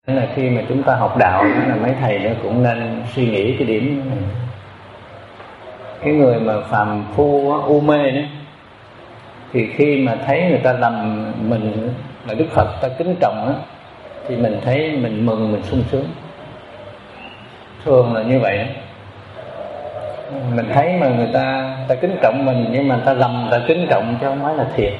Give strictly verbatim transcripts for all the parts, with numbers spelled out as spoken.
Nên là khi mà chúng ta học đạo là mấy thầy nó cũng nên suy nghĩ cái điểm này. Cái người mà phàm phu u mê đó, thì khi mà thấy người ta lầm mình là Đức Phật ta kính trọng đó, thì mình thấy mình mừng, mình sung sướng. Thường là như vậy đó. Mình thấy mà người ta ta kính trọng mình, nhưng mà ta lầm ta kính trọng chứ không nói là thiệt.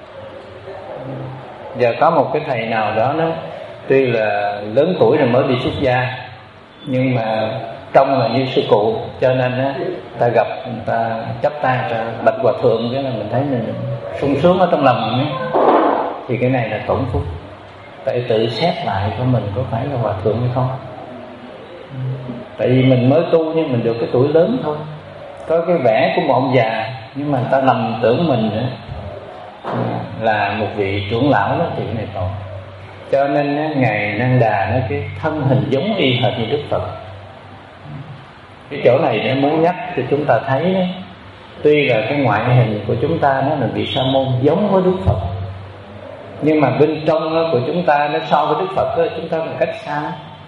Giờ có một cái thầy nào đó nó tuy là lớn tuổi rồi mới đi xuất gia, nhưng mà trông là như sư cụ, cho nên á ta gặp người ta chắp tay ta bạch hòa thượng, cái là mình thấy mình sung sướng ở trong lòng ấy. Thì cái này là tổn phúc. Tại tự xét lại của mình có phải là hòa thượng hay không. Tại vì mình mới tu nhưng mình được cái tuổi lớn thôi, có cái vẻ của một ông già, nhưng mà người ta lầm tưởng mình nữa là một vị trưởng lão đó, thì cái này tội. Cho nên á, Ngài Nang Đà nói cái thân hình giống y hệt như Đức Phật. Cái chỗ này nó muốn nhắc cho chúng ta thấy đó, tuy là cái ngoại hình của chúng ta nó là vị sa môn giống với Đức Phật, nhưng mà bên trong của chúng ta nó so với Đức Phật đó, chúng ta một cách xa.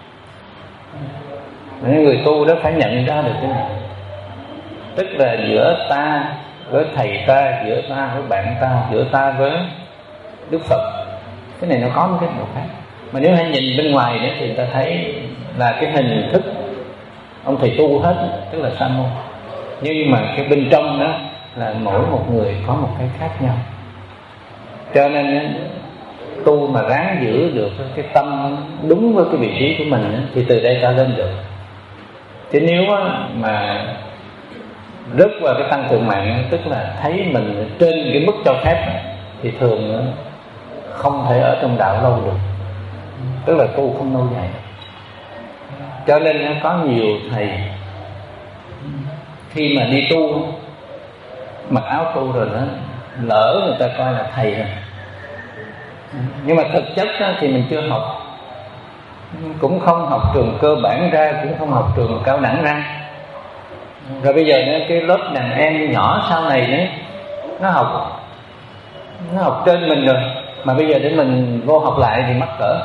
Nên người tu đó phải nhận ra được cái này. Tức là giữa ta với thầy ta, giữa ta với bạn ta, giữa ta với Đức Phật, cái này nó có một cái độ khác. Mà nếu hãy nhìn bên ngoài nữa thì ta thấy là cái hình thức ông thầy tu hết, tức là sa môn. Nhưng mà cái bên trong đó là mỗi một người có một cái khác nhau. Cho nên tu mà ráng giữ được cái tâm đúng với cái vị trí của mình thì từ đây ta lên được. Chứ nếu mà rớt vào cái tăng thượng mạng, tức là thấy mình trên cái mức cho phép, thì thường không thể ở trong đạo lâu được, tức là tu không lâu dài. Cho nên có nhiều thầy khi mà đi tu mặc áo tu rồi đó, lỡ người ta coi là thầy rồi, nhưng mà thực chất thì mình chưa học, cũng không học trường cơ bản ra, cũng không học trường cao đẳng ra. Rồi bây giờ nữa, cái lớp đàn em nhỏ sau này nữa, nó học nó học trên mình rồi, mà bây giờ để mình vô học lại thì mắc cỡ,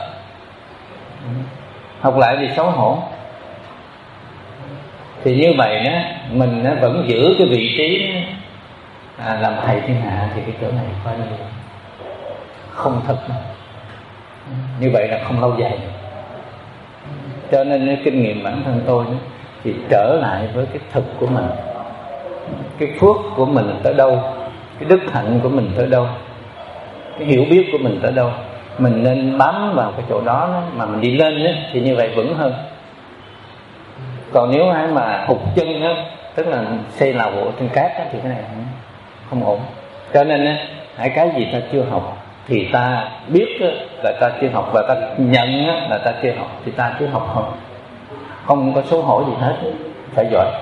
học lại thì xấu hổ. Thì như vậy đó, mình vẫn giữ cái vị trí à, làm thầy thiên hạ, thì cái chỗ này coi như không thật. Như vậy là không lâu dài. Cho nên cái kinh nghiệm bản thân tôi đó, thì trở lại với cái thực của mình, cái phước của mình tới đâu, cái đức hạnh của mình tới đâu, cái hiểu biết của mình tới đâu, mình nên bám vào cái chỗ đó, đó mà mình đi lên đó, thì như vậy vững hơn. Còn nếu ai mà hụt chân đó, tức là xây lầu bộ trên cát đó, thì cái này không, không ổn. Cho nên đó, hãy cái gì ta chưa học thì ta biết là ta chưa học, và ta nhận là ta chưa học thì ta chưa học thôi, không có xấu hổ gì hết, phải giỏi.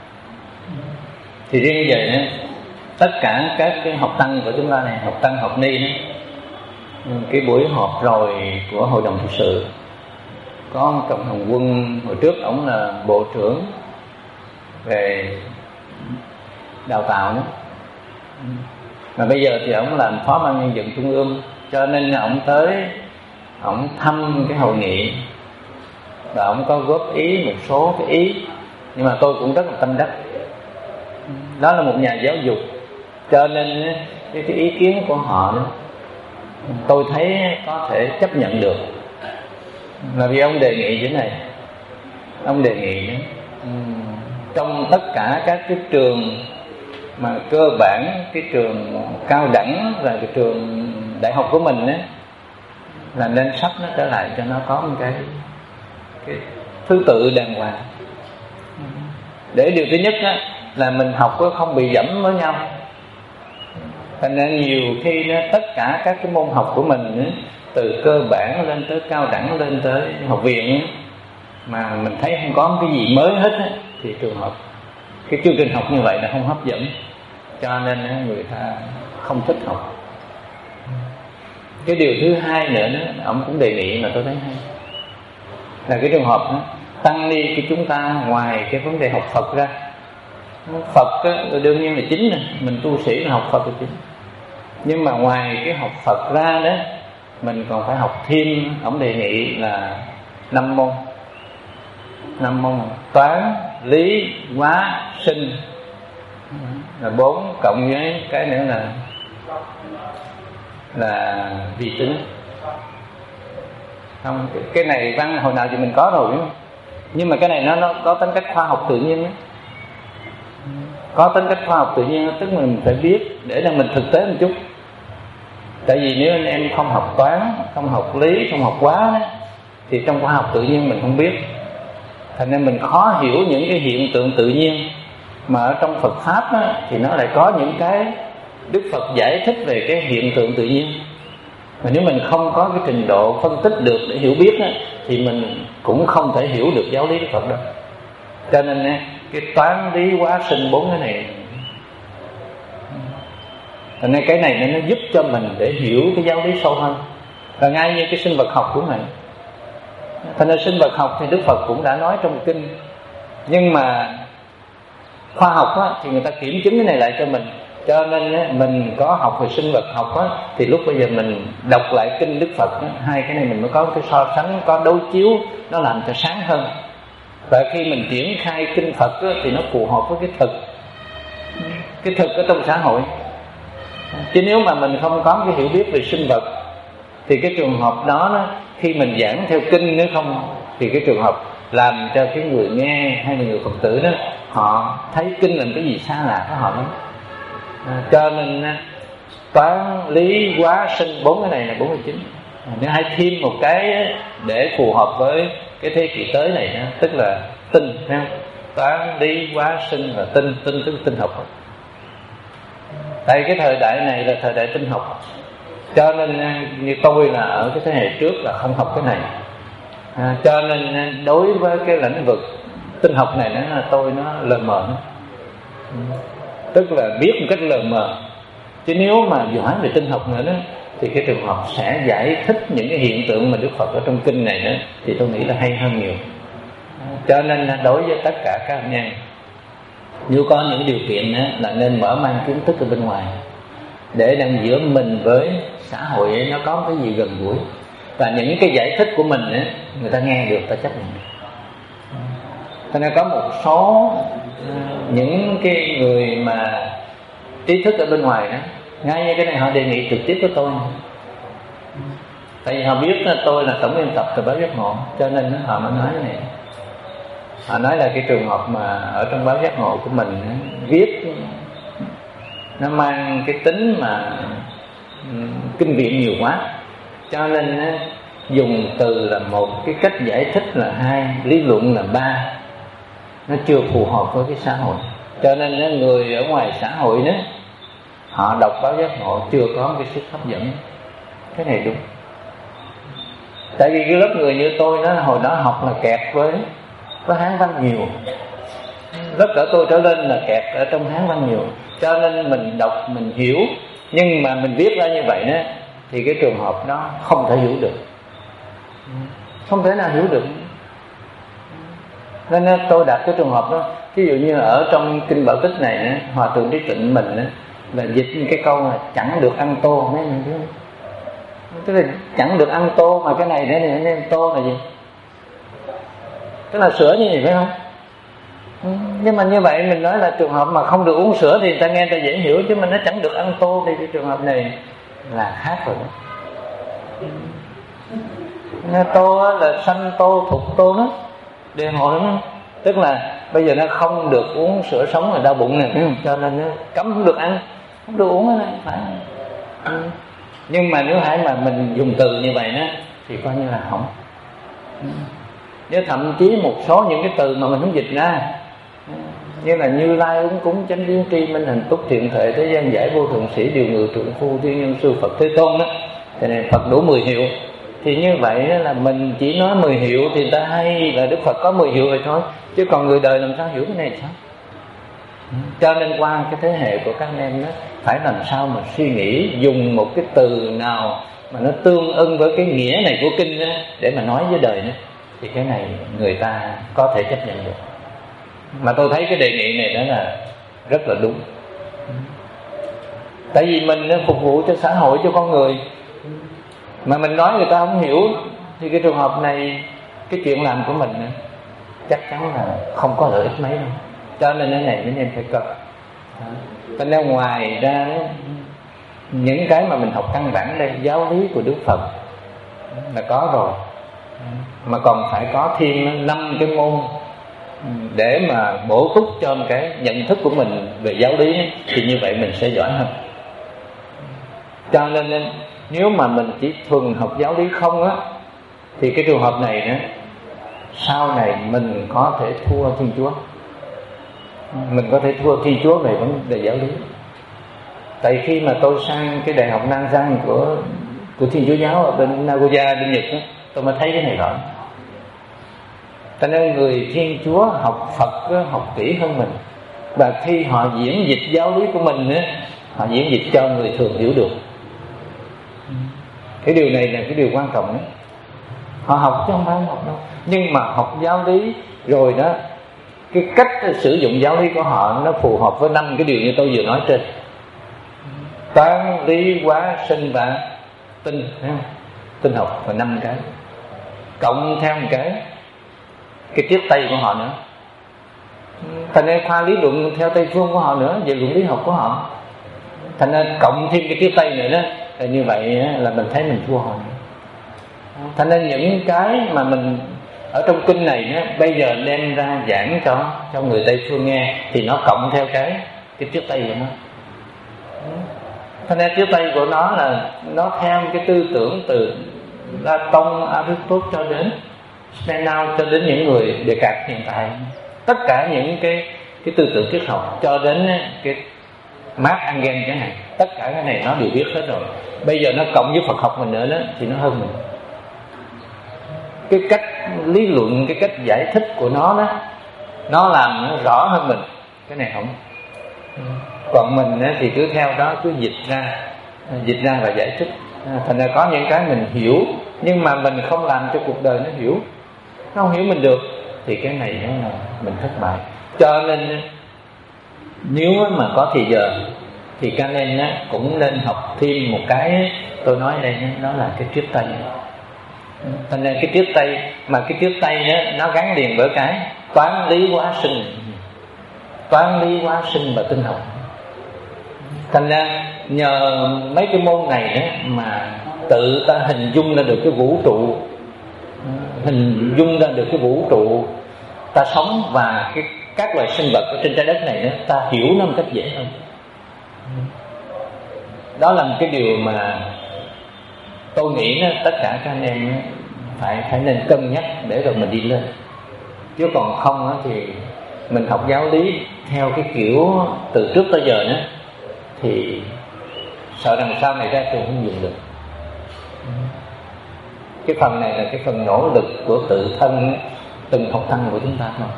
Thì riêng về nữa, tất cả các cái học tăng của chúng ta này, học tăng học ni đó, cái buổi họp rồi của hội đồng thực sự, có Cộng Hồng Quân hồi trước ổng là bộ trưởng về đào tạo đó, mà bây giờ thì ổng làm phó ban nhân dân trung ương, cho nên ổng tới ổng thăm cái hội nghị và ổng có góp ý một số cái ý, nhưng mà tôi cũng rất là tâm đắc. Đó là một nhà giáo dục, cho nên cái, cái ý kiến của họ đó, tôi thấy có thể chấp nhận được. Là vì ông đề nghị thế này, ông đề nghị đó, trong tất cả các cái trường mà cơ bản, cái trường cao đẳng và cái trường đại học của mình đó, là nên sắp nó trở lại cho nó có một cái, cái thứ tự đàng hoàng. Để điều thứ nhất đó, là mình học không bị dẫm với nhau. Thành nên nhiều khi đó, tất cả các cái môn học của mình đó, từ cơ bản lên tới cao đẳng, lên tới học viện đó, mà mình thấy không có cái gì mới hết đó, thì trường hợp cái chương trình học như vậy là không hấp dẫn, cho nên đó, người ta không thích học. Cái điều thứ hai nữa đó, ông cũng đề nghị mà tôi thấy hay, là cái trường hợp đó, tăng ni của chúng ta ngoài cái vấn đề học Phật ra, Phật á, đương nhiên là chính rồi, mình tu sĩ là học Phật là chính, nhưng mà ngoài cái học Phật ra đó, mình còn phải học thêm. Ông đề nghị là năm môn. Năm môn toán, lý, hóa, sinh là bốn, cộng với cái nữa là là vi tính. Không, cái này văn hồi nào thì mình có rồi, đúng không? Nhưng mà cái này nó nó có tính cách khoa học tự nhiên đó. Có tính cách khoa học tự nhiên đó, tức mình phải biết để cho mình thực tế một chút. Tại vì nếu anh em không học toán, không học lý, không học hóa đó, thì trong khoa học tự nhiên mình không biết. Thành nên mình khó hiểu những cái hiện tượng tự nhiên. Mà ở trong Phật Pháp đó, thì nó lại có những cái Đức Phật giải thích về cái hiện tượng tự nhiên. Mà nếu mình không có cái trình độ phân tích được để hiểu biết đó, thì mình cũng không thể hiểu được giáo lý Đức Phật đâu. Cho nên cái toán, lý, hóa, sinh bốn cái này, cho nên cái này nó giúp cho mình để hiểu cái giáo lý sâu hơn. Và ngay như cái sinh vật học của mình, thành ra sinh vật học thì Đức Phật cũng đã nói trong kinh. Nhưng mà khoa học á, thì người ta kiểm chứng cái này lại cho mình. Cho nên á, mình có học về sinh vật học á, thì lúc bây giờ mình đọc lại kinh Đức Phật á, hai cái này mình mới có cái so sánh, có đối chiếu, nó làm cho sáng hơn. Và khi mình triển khai kinh Phật á, thì nó phù hợp với cái thực, cái thực ở trong xã hội. Chứ nếu mà mình không có cái hiểu biết về sinh vật, thì cái trường hợp đó, đó khi mình giảng theo kinh nữa không, thì cái trường hợp làm cho cái người nghe hay là người Phật tử đó, họ thấy kinh là cái gì xa lạ với họ lắm. À, cho nên toán, lý, hóa, sinh, bốn cái này là bốn mươi chín. À, nếu hãy thêm một cái để phù hợp với cái thế kỷ tới này đó, tức là tinh, toán, lý, hóa, sinh và tinh. Tinh tức tinh học. Tại cái thời đại này là thời đại tinh học, cho nên như tôi là ở cái thế hệ trước là không học cái này. À, cho nên đối với cái lĩnh vực tinh học này nó là tôi nó lờ mờ, tức là biết một cách lờ mờ. Chứ nếu mà giỏi về tinh học nữa đó, thì cái trường hợp sẽ giải thích những cái hiện tượng mà Đức Phật ở trong kinh này nữa, thì tôi nghĩ là hay hơn nhiều. Cho nên đối với tất cả các anh em, nếu có những điều kiện đó, là nên mở mang kiến thức ở bên ngoài, để đang giữa mình với xã hội ấy, nó có cái gì gần gũi. Và những cái giải thích của mình ấy, người ta nghe được, ta chấp nhận được. Cho nên có một số những cái người mà trí thức ở bên ngoài đó, ngay như cái này họ đề nghị trực tiếp với tôi. Tại vì họ biết là tôi là tổng biên tập từ báo Giác Ngộ, cho nên họ mới nói cái này. Họ nói là cái trường hợp mà ở trong báo Giác Ngộ của mình viết nó mang cái tính mà kinh viện nhiều quá, cho nên dùng từ là một, cái cách giải thích là hai, lý luận là ba, nó chưa phù hợp với cái xã hội. Cho nên người ở ngoài xã hội đó, họ đọc báo Giác Ngộ chưa có một cái sức hấp dẫn. Cái này đúng. Tại vì cái lớp người như tôi đó, hồi đó học là kẹt với có Hán Văn nhiều, lớp cỡ tôi trở lên là kẹt ở trong Hán Văn nhiều. Cho nên mình đọc mình hiểu, nhưng mà mình viết ra như vậy đó, thì cái trường hợp đó không thể hiểu được, không thể nào hiểu được. Nên tôi đặt cái trường hợp đó, ví dụ như ở trong kinh Bảo Tích này, Hòa Thượng Trí Tịnh mình đó, là dịch cái câu là chẳng được ăn tô. Mấy mình biết, tức là chẳng được ăn tô, mà cái này để này nên tô là gì? Tức là sữa như vậy phải không? Nhưng mà như vậy mình nói là trường hợp mà không được uống sữa thì người ta nghe người ta dễ hiểu, chứ mình nói chẳng được ăn tô thì cái trường hợp này là khác rồi đó. Tô là xanh tô, thục tô đó, đề hộ lắm. Tức là bây giờ nó không được uống sữa sống là đau bụng này, cho nên nó cấm không được ăn, không được uống này, phải. Nhưng mà nếu hãy mà mình dùng từ như vậy đó thì coi như là hỏng. Nếu thậm chí một số những cái từ mà mình không dịch ra, như là Như Lai ứng cúng chánh biến tri minh hình túc thiện thể thế gian giải vô thượng sĩ điều ngự trượng phu thiên nhân sư Phật Thế Tôn đó, thì này Phật đủ mười hiệu. Thì như vậy là mình chỉ nói mười hiệu thì người ta hay là Đức Phật có mười hiệu rồi thôi, chứ còn người đời làm sao hiểu cái này sao? Cho nên qua cái thế hệ của các anh em đó, phải làm sao mà suy nghĩ dùng một cái từ nào mà nó tương ưng với cái nghĩa này của kinh đó, để mà nói với đời đó, thì cái này người ta có thể chấp nhận được. Mà tôi thấy cái đề nghị này đó là rất là đúng. Tại vì mình phục vụ cho xã hội, cho con người, mà mình nói người ta không hiểu, thì cái trường hợp này cái chuyện làm của mình chắc chắn là không có lợi ích mấy đâu. Cho nên cái này nên phải cân. Cho nên ngoài ra những cái mà mình học căn bản đây, giáo lý của Đức Phật là có rồi, mà còn phải có thêm năm cái môn để mà bổ túc cho cái nhận thức của mình về giáo lý, thì như vậy mình sẽ giỏi hơn. Cho nên nếu mà mình chỉ thuần học giáo lý không á, thì cái trường hợp này nữa, sau này mình có thể thua Thiên Chúa. Mình có thể thua Thiên Chúa về vấn đề giáo lý. Tại khi mà tôi sang cái đại học Nanjang của của Thiên Chúa giáo ở bên Nagoya bên Nhật đó, tôi mới thấy cái này rõ. Cho nên người Thiên Chúa học Phật đó, học kỹ hơn mình, và khi họ diễn dịch giáo lý của mình đó, họ diễn dịch cho người thường hiểu được. Cái điều này là cái điều quan trọng đấy. Họ học chứ không phải học đâu, nhưng mà học giáo lý rồi đó, cái cách sử dụng giáo lý của họ nó phù hợp với năm cái điều như tôi vừa nói trên: toán, lý, hóa, sinh và tinh, tinh học, và năm cái cộng theo một cái cái triết Tây của họ nữa. Thành ra khoa lý luận theo Tây phương của họ nữa, về luận lý học của họ, thành ra cộng thêm cái triết Tây nữa đó, thì như vậy là mình thấy mình thua họ. Thành ra những cái mà mình ở trong kinh này đó, bây giờ đem ra giảng cho cho người Tây phương nghe, thì nó cộng theo cái cái triết Tây của nó. Thành ra triết Tây của nó là nó theo cái tư tưởng từ Plato, Aristotle cho đến Spinoza, cho đến những người Descartes hiện tại. Tất cả những cái cái tư tưởng triết học cho đến cái Marx Engels cái này, tất cả cái này nó đều biết hết rồi. Bây giờ nó cộng với Phật học mình nữa đó, thì nó hơn mình. Cái cách lý luận, cái cách giải thích của nó đó, nó làm nó rõ hơn mình. Cái này không. Còn mình thì cứ theo đó, cứ dịch ra dịch ra và giải thích. Thành ra có những cái mình hiểu, nhưng mà mình không làm cho cuộc đời nó hiểu, nó không hiểu mình được, thì cái này là mình thất bại. Cho nên nếu mà có thì giờ thì các nên cũng nên học thêm một cái. Tôi nói đây nó là cái triết Tây. Thành ra cái triết Tây, mà cái triết Tây đó, nó gắn liền với cái toán lý hóa sinh, toán lý hóa sinh và tinh học. Thành ra nhờ mấy cái môn này đó mà tự ta hình dung ra được cái vũ trụ, hình dung ra được cái vũ trụ ta sống, và cái các loài sinh vật ở trên trái đất này đó, ta hiểu nó một cách dễ hơn. Đó là một cái điều mà tôi nghĩ đó, tất cả các anh em phải phải nên cân nhắc để rồi mình đi lên. Chứ còn không đó, thì mình học giáo lý theo cái kiểu từ trước tới giờ nữa, thì sợ rằng sau này ra trường không dùng được. Cái phần này là cái phần nỗ lực của tự thân từng học thân của chúng ta thôi.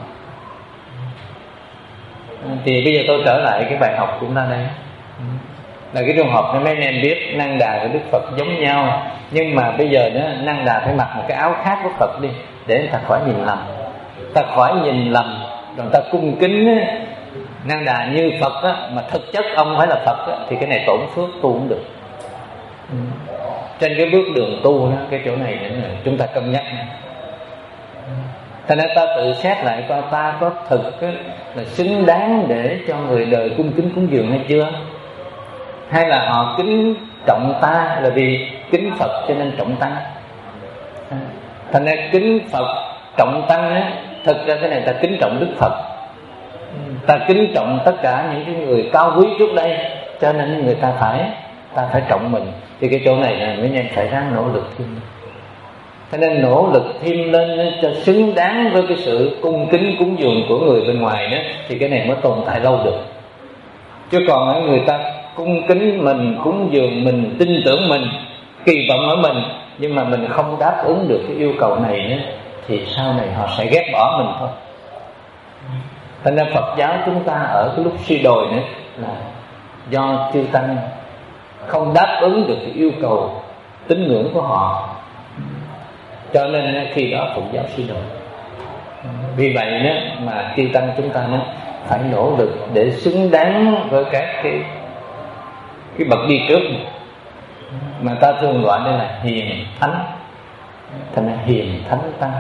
Thì bây giờ tôi trở lại cái bài học của chúng ta đây, là cái trường hợp này mấy anh em biết Năng Đà và Đức Phật giống nhau, nhưng mà bây giờ đó Năng Đà phải mặc một cái áo khác của Phật đi, để người ta khỏi nhìn lầm, ta khỏi nhìn lầm rồi ta cung kính Năng Đà như Phật á, mà thực chất ông phải là Phật á, thì cái này tổn phước, tu cũng được. Ừ. Trên cái bước đường tu đó, cái chỗ này là chúng ta cân nhắc. Thành ra ta tự xét lại coi ta có thực á, là xứng đáng để cho người đời cung kính cúng dường hay chưa, hay là họ kính trọng ta là vì kính Phật cho nên trọng tăng. Thành ra kính Phật trọng tăng á, thực ra cái này ta kính trọng Đức Phật, ta kính trọng tất cả những cái người cao quý trước đây, cho nên người ta phải ta phải trọng mình. Thì cái chỗ này là mấy anh em phải ráng nỗ lực thêm. Cho nên nỗ lực thêm lên cho xứng đáng với cái sự cung kính cúng dường của người bên ngoài đó, thì cái này mới tồn tại lâu được. Chứ còn người ta cung kính mình, cúng dường mình, tin tưởng mình, kỳ vọng ở mình, nhưng mà mình không đáp ứng được cái yêu cầu này nữa, thì sau này họ sẽ ghét bỏ mình thôi. Thành ra Phật giáo chúng ta ở cái lúc suy đồi nữa là do chư tăng không đáp ứng được cái yêu cầu tín ngưỡng của họ, cho nên khi đó Phật giáo suy đồi. Vì vậy đó mà chư tăng chúng ta nó phải nỗ lực để xứng đáng với các cái cái bậc đi trước này, mà ta thường gọi đây là hiền thánh. Thành ra hiền thánh tăng,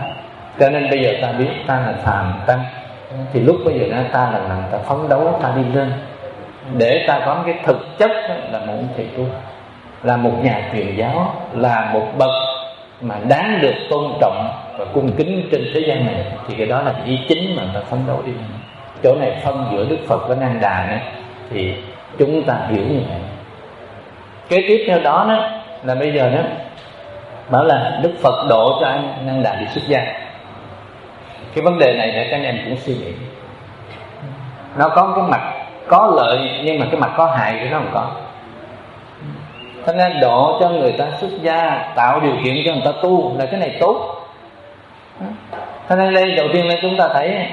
Cho nên bây giờ ta biết ta là phàm tăng, thì lúc bây giờ ta là làm ta phấn đấu, ta đi lên để ta có cái thực chất là một thầy tu, là một nhà truyền giáo, là một bậc mà đáng được tôn trọng và cung kính trên thế gian này. Thì cái đó là ý chính mà ta phấn đấu đi. Chỗ này phân giữa Đức Phật với Nang Đà này, thì chúng ta hiểu như vậy. Kế tiếp theo đó, đó là bây giờ đó bảo là Đức Phật độ cho anh Nang Đà đi xuất gia. Cái vấn đề này để các anh em cũng suy nghĩ. Nó có cái mặt có lợi, nhưng mà cái mặt có hại thì nó không có. Cho nên độ cho người ta xuất gia, tạo điều kiện cho người ta tu là cái này tốt. Cho nên đây đầu tiên là chúng ta thấy,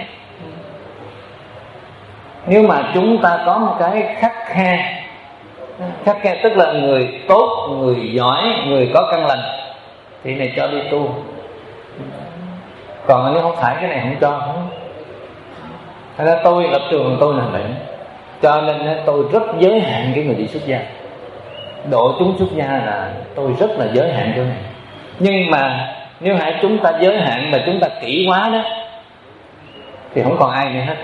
nếu mà chúng ta có một cái khắt khe, khắt khe tức là người tốt, người giỏi, người có căn lành, thì này cho đi tu. Còn nếu không phải cái này không cho. Thật ra tôi lập trường tôi là vậy, cho nên tôi rất giới hạn cái người đi xuất gia. Độ chúng xuất gia là tôi rất là giới hạn chỗ này. Nhưng mà nếu hãy chúng ta giới hạn mà chúng ta kỹ quá đó, thì không còn ai nữa hết.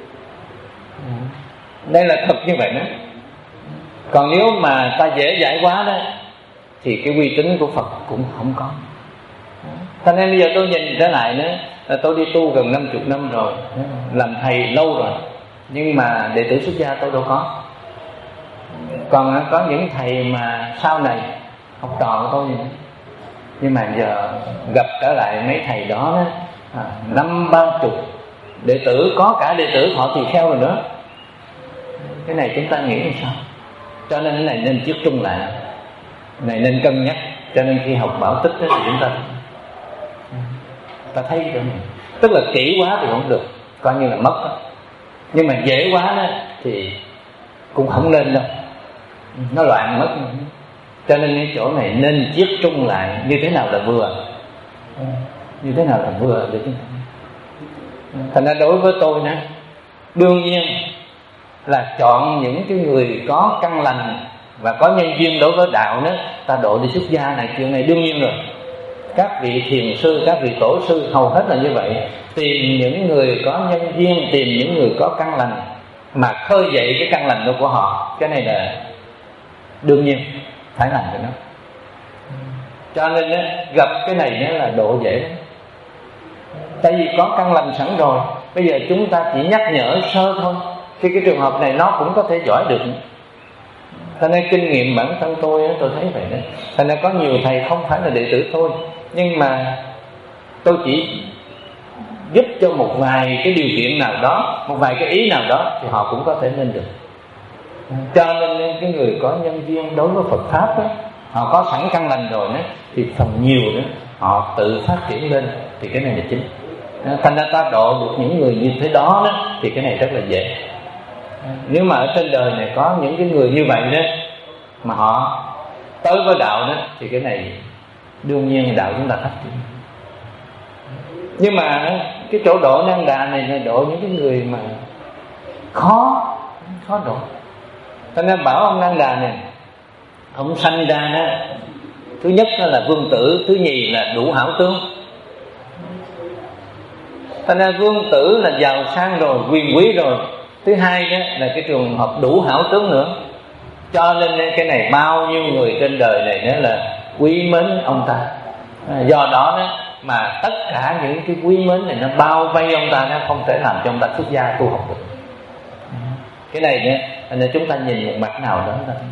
Đây là thật như vậy đó. Còn nếu mà ta dễ dãi quá đó, thì cái uy tín của Phật cũng không có. Cho nên bây giờ tôi nhìn trở lại nữa, là tôi đi tu gần năm mươi năm rồi, làm thầy lâu rồi, nhưng mà đệ tử xuất gia tôi đâu có. Còn có những thầy mà sau này học trò của tôi vậy. Nhưng mà giờ gặp trở lại mấy thầy đó, đó à, năm ba chục đệ tử, có cả đệ tử họ tỳ kheo rồi nữa. Cái này chúng ta nghĩ làm sao? Cho nên cái này nên chiết trung lại, cái này nên cân nhắc. Cho nên khi học Bảo Tích đó, thì chúng ta ta thấy cái này, tức là kỹ quá thì không được, coi như là mất đó. Nhưng mà dễ quá đó thì cũng không nên đâu, nó loạn mất. Cho nên cái chỗ này nên chiết trung lại như thế nào là vừa, như thế nào là vừa để chúng ta. Thành ra đối với tôi nữa, đương nhiên là chọn những cái người có căn lành và có nhân duyên đối với đạo nữa, ta độ đi xuất gia này, chuyện này đương nhiên rồi. Các vị thiền sư, các vị tổ sư hầu hết là như vậy. Tìm những người có nhân duyên, tìm những người có căn lành mà khơi dậy cái căn lành của họ. Cái này là đương nhiên phải làm cho nó. Cho nên đó, gặp cái này đó là độ dễ lắm. Tại vì có căn lành sẵn rồi, bây giờ chúng ta chỉ nhắc nhở sơ thôi. Thì cái trường hợp này nó cũng có thể giỏi được. Cho nên kinh nghiệm bản thân tôi, tôi thấy vậy đó. Thành ra có nhiều thầy không phải là đệ tử tôi, nhưng mà tôi chỉ giúp cho một vài cái điều kiện nào đó, một vài cái ý nào đó, thì họ cũng có thể lên được. Cho nên cái người có nhân duyên đối với Phật Pháp đó, họ có sẵn căn lành rồi đó, thì phần nhiều đó họ tự phát triển lên, thì cái này là chính. Thành ra ta độ được những người như thế đó, đó thì cái này rất là dễ. Nếu mà ở trên đời này có những cái người như vậy đó, mà họ tới với đạo đó, thì cái này đương nhiên đạo chúng ta phát triển. Nhưng mà cái chỗ độ Nang Đà này là độ những cái người mà khó khó độ. Cho nên bảo ông Nang Đà này, ông sanh ra đó, thứ nhất là vương tử, thứ nhì là đủ hảo tướng. Cho nên vương tử là giàu sang rồi, quyền quý rồi, thứ hai đó là cái trường hợp đủ hảo tướng nữa. Cho nên cái này bao nhiêu người trên đời này đó là quý mến ông ta. Do đó đó mà tất cả những cái quý mến này nó bao vây ông ta, nó không thể làm cho ông ta xuất gia tu học được. Cái này nữa là chúng ta nhìn một mặt nào đó thôi.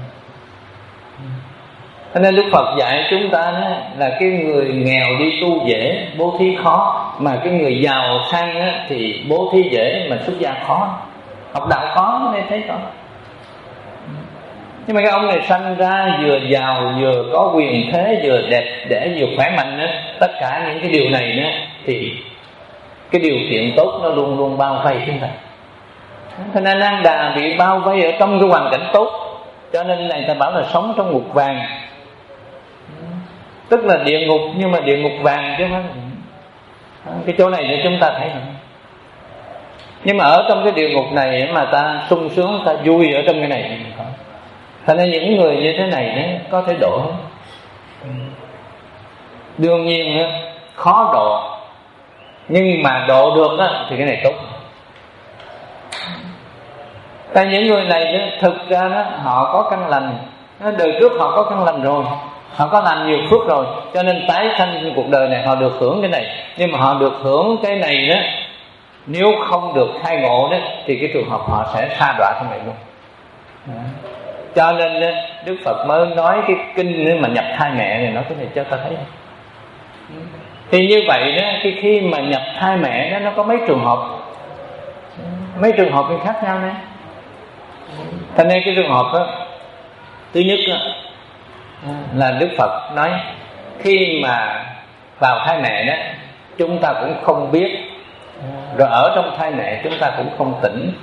Cho nên Đức Phật dạy chúng ta đó, là cái người nghèo đi tu dễ, bố thí khó, mà cái người giàu sang đó, thì bố thí dễ mà xuất gia khó. Học đạo khó nên thấy có. Nhưng mà cái ông này sanh ra vừa giàu, vừa có quyền thế, vừa đẹp đẽ, vừa khỏe mạnh nữa, tất cả những cái điều này nữa, thì cái điều kiện tốt nó luôn luôn bao vây chúng ta. Cho nên Nang Đà bị bao vây ở trong cái hoàn cảnh tốt. Cho nên này ta bảo là sống trong ngục vàng, tức là địa ngục, nhưng mà địa ngục vàng chứ không. Cái chỗ này để chúng ta thấy không? Nhưng mà ở trong cái địa ngục này mà ta sung sướng, ta vui ở trong cái này thì có. Thành ra những người như thế này đó, có thể độ hết. Đương nhiên khó độ, Nhưng mà độ được á, thì cái này tốt. Tại những người này đó, thực ra đó, họ có căn lành, đời trước họ có căn lành rồi, họ có làm nhiều phước rồi, cho nên tái sanh trên cuộc đời này họ được hưởng cái này. Nhưng mà họ được hưởng cái này đó, nếu không được khai ngộ đó, thì cái trường hợp họ sẽ sa đọa trong này luôn. Đó. Cho nên đó, Đức Phật mới nói cái kinh mà nhập thai mẹ này, nói cái này cho ta thấy. Thì như vậy đó, cái khi mà nhập thai mẹ đó, nó có mấy trường hợp, mấy trường hợp khác nhau này. Thành nên cái trường hợp đó, thứ nhất đó, là Đức Phật nói khi mà vào thai mẹ đó, chúng ta cũng không biết, rồi ở trong thai mẹ chúng ta cũng không tỉnh,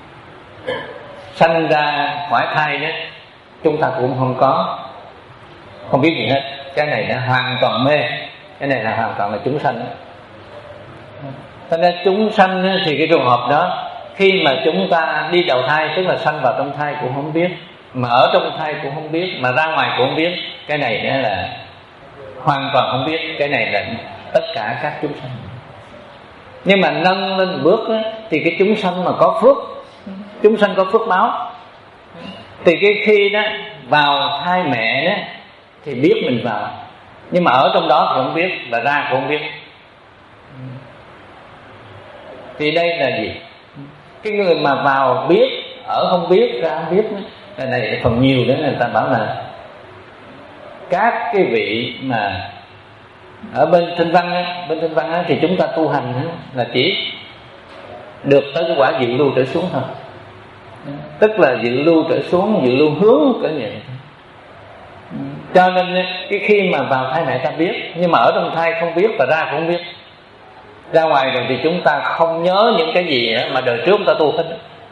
sanh ra khỏi thai đó chúng ta cũng không có, không biết gì hết. Cái này là hoàn toàn mê, cái này là hoàn toàn là chúng sanh. Cho nên chúng sanh thì cái trường hợp đó, khi mà chúng ta đi đầu thai, tức là sanh vào trong thai cũng không biết, mà ở trong thai cũng không biết, mà ra ngoài cũng không biết. Cái này đó là hoàn toàn không biết. Cái này là tất cả các chúng sanh. Nhưng mà nâng lên một bước đó, thì cái chúng sanh mà có phước, chúng sanh có phước báo, thì cái khi đó vào thai mẹ đó thì biết mình vào, nhưng mà ở trong đó thì không biết, và ra cũng không biết. Thì đây là gì? Cái người mà vào biết, ở không biết, ra không biết đó. Cái này phần nhiều đó người ta bảo là các cái vị mà ở bên Thanh Văn á, bên Thanh Văn á, thì chúng ta tu hành á, là chỉ được tới cái quả dự lưu trở xuống thôi. Tức là dự lưu trở xuống, dự lưu hướng cỡ vậy. Cho nên cái khi mà vào thai mẹ ta biết, nhưng mà ở trong thai không biết, và ra cũng không biết. Ra ngoài rồi thì chúng ta không nhớ những cái gì mà đời trước chúng ta tu hết.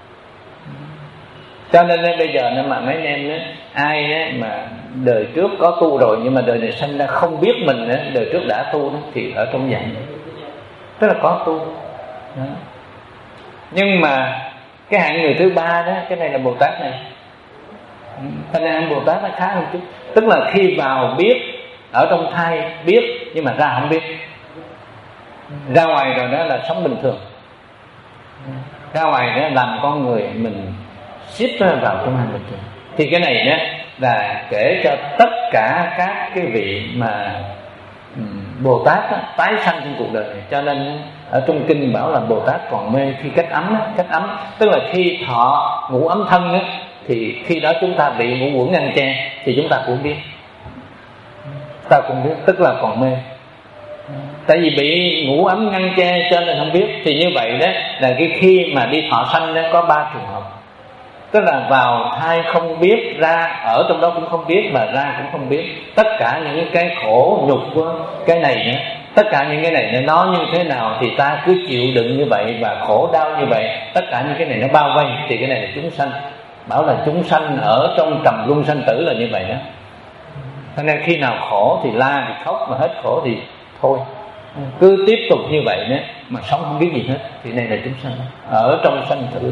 Cho nên bây giờ nên mà mấy anh em đó, ai đó mà đời trước có tu rồi nhưng mà đời này sinh ra không biết mình đó, đời trước đã tu đó, thì ở trong dạng tức là có tu đó. Nhưng mà cái hạng người thứ ba đó, cái này là Bồ Tát này. Thành ra Bồ Tát nó khá hơn chút. Tức là khi vào biết, ở trong thai biết, nhưng mà ra không biết. Ra ngoài rồi đó là sống bình thường, ra ngoài đó làm con người mình xếp vào trong hành bình thường. Thì cái này đó là kể cho tất cả các cái vị mà Bồ Tát đó, tái sanh trong cuộc đời này. Cho nên ở trong kinh bảo là Bồ Tát còn mê khi cách ấm, cách ấm tức là khi thọ ngũ ấm thân đó, thì khi đó chúng ta bị ngũ uẩn ngăn che, thì chúng ta cũng biết, ta cũng biết, tức là còn mê. Tại vì bị ngũ ấm ngăn che cho nên không biết. Thì như vậy đó là cái khi mà đi thọ sanh đó có ba trường hợp. Tức là vào thai không biết, ra ở trong đó cũng không biết, mà ra cũng không biết. Tất cả những cái khổ nhục của cái này nữa, tất cả những cái này nó như thế nào thì ta cứ chịu đựng như vậy, và khổ đau như vậy. Tất cả những cái này nó bao vây, thì cái này là chúng sanh. Bảo là chúng sanh ở trong trầm luân sanh tử là như vậy đó. Cho nên khi nào khổ thì la thì khóc, mà hết khổ thì thôi, cứ tiếp tục như vậy đó, mà sống không biết gì hết. Thì này là chúng sanh ở trong sanh tử.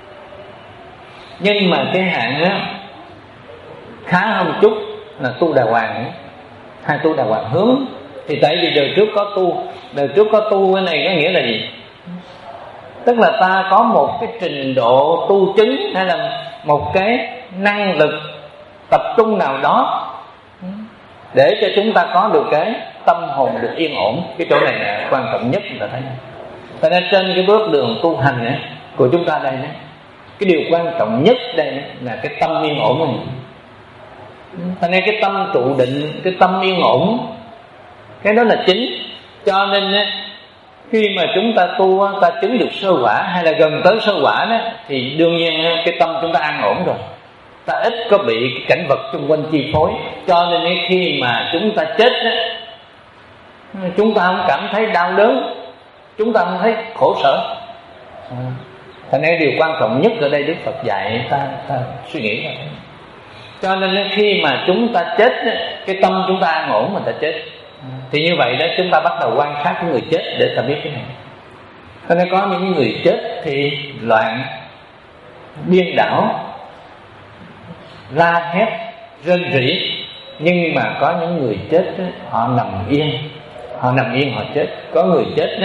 Nhưng mà cái hạng đó khá hơn chút là tu đà hoàng, hay tu đà hoàng hướng. Thì tại vì đời trước có tu, đời trước có tu cái này có nghĩa là gì? Tức là ta có một cái trình độ tu chứng, hay là một cái năng lực tập trung nào đó để cho chúng ta có được cái tâm hồn được yên ổn. Cái chỗ này là quan trọng nhất là thấy. Cho nên trên cái bước đường tu hành này, của chúng ta đây này, cái điều quan trọng nhất đây này, là cái tâm yên ổn này. Cho nên cái tâm trụ định, cái tâm yên ổn, cái đó là chính. Cho nên khi mà chúng ta tu, ta chứng được sơ quả hay là gần tới sơ quả đó, thì đương nhiên cái tâm chúng ta an ổn rồi, ta ít có bị cái cảnh vật xung quanh chi phối. Cho nên khi mà chúng ta chết đó, chúng ta không cảm thấy đau đớn, chúng ta không thấy khổ sở. Thành nên điều quan trọng nhất ở đây Đức Phật dạy ta, ta suy nghĩ là thế. Cho nên khi mà chúng ta chết, cái tâm chúng ta an ổn mà ta chết, thì như vậy đó chúng ta bắt đầu quan sát cái người chết để ta biết cái này. Cho nên có những người chết thì loạn, điên đảo, la hét, rên rỉ. Nhưng mà có những người chết đó, họ nằm yên, họ nằm yên họ chết. Có người chết đó,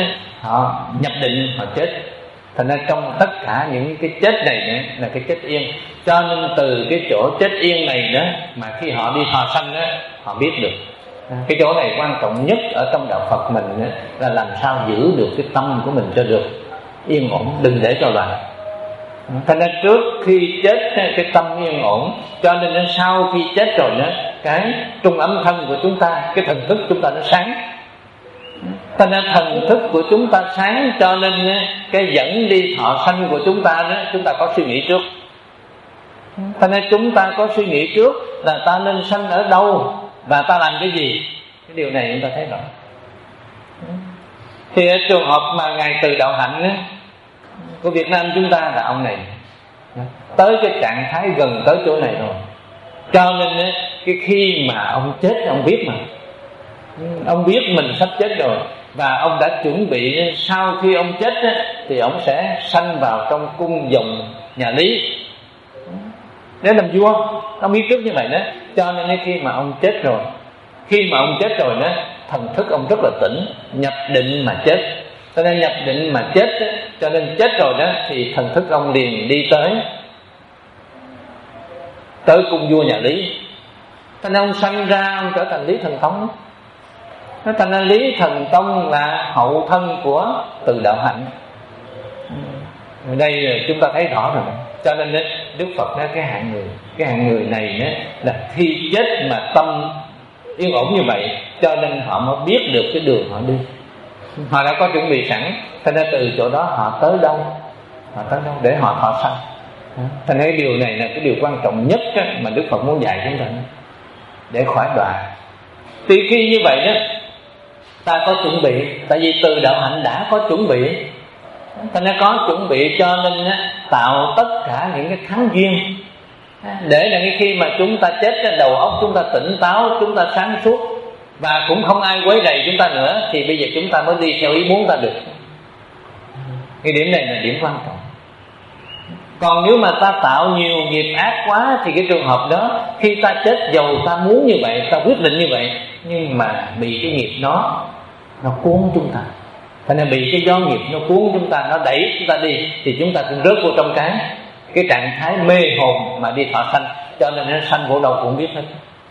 họ nhập định họ chết. Thành ra trong tất cả những cái chết này nữa là cái chết yên. Cho nên từ cái chỗ chết yên này đó mà khi họ đi thọ sanh đó, họ biết được. Cái chỗ này quan trọng nhất ở trong đạo Phật mình đó, là làm sao giữ được cái tâm của mình cho được yên ổn, đừng để cho loạn. Thành ra trước khi chết cái tâm yên ổn, cho nên đến sau khi chết rồi đó, cái trung âm thân của chúng ta, cái thần thức chúng ta nó sáng. Thành ra thần thức của chúng ta sáng, cho nên cái dẫn đi thọ sanh của chúng ta đó, chúng ta có suy nghĩ trước. Thành ra chúng ta có suy nghĩ trước là ta nên sanh ở đâu và ta làm cái gì. Cái điều này chúng ta thấy rõ. Thì ở trường hợp mà Ngài Từ Đạo Hạnh á, của Việt Nam chúng ta là ông này tới cái trạng thái gần tới chỗ này rồi. Cho nên á, cái khi mà ông chết ông biết mà, ông biết mình sắp chết rồi, và ông đã chuẩn bị sau khi ông chết á, thì ông sẽ sanh vào trong cung dòng nhà Lý để làm vua. Ông biết trước như vậy đó. Cho nên khi mà ông chết rồi, khi mà ông chết rồi đó, thần thức ông rất là tỉnh, nhập định mà chết. Cho nên nhập định mà chết đó, cho nên chết rồi đó thì thần thức ông liền đi tới tới cung vua nhà Lý. Cho nên ông sanh ra ông trở thành Lý Thần Tông. Nó thành ra Lý Thần Tông là hậu thân của Từ Đạo Hạnh. Ở đây chúng ta thấy rõ rồi. Cho nên Đức Phật nói cái hạng người, cái hạng người này đó, là khi chết mà tâm yên ổn như vậy, cho nên họ mới biết được cái đường họ đi. Họ đã có chuẩn bị sẵn. Thành ra từ chỗ đó họ tới đâu, họ tới đâu để họ thọ sanh. Thành ra cái điều này là cái điều quan trọng nhất mà Đức Phật muốn dạy chúng ta để khỏi đọa. Thì khi như vậy đó, ta có chuẩn bị. Tại vì Từ Đạo Hạnh đã có chuẩn bị. Ta nó có chuẩn bị cho nên tạo tất cả những cái thắng duyên, để là khi mà chúng ta chết, đầu óc chúng ta tỉnh táo, chúng ta sáng suốt, và cũng không ai quấy rầy chúng ta nữa, thì bây giờ chúng ta mới đi theo ý muốn ta được. Cái điểm này là điểm quan trọng. Còn nếu mà ta tạo nhiều nghiệp ác quá, thì cái trường hợp đó khi ta chết, dầu ta muốn như vậy, ta quyết định như vậy, nhưng mà bị cái nghiệp nó nó cuốn chúng ta. Thành ra bị cái gió nghiệp nó cuốn chúng ta, nó đẩy chúng ta đi, thì chúng ta cũng rớt vô trong cái cái trạng thái mê hồn mà đi thọ sanh. Cho nên nó sanh vô đâu cũng biết hết.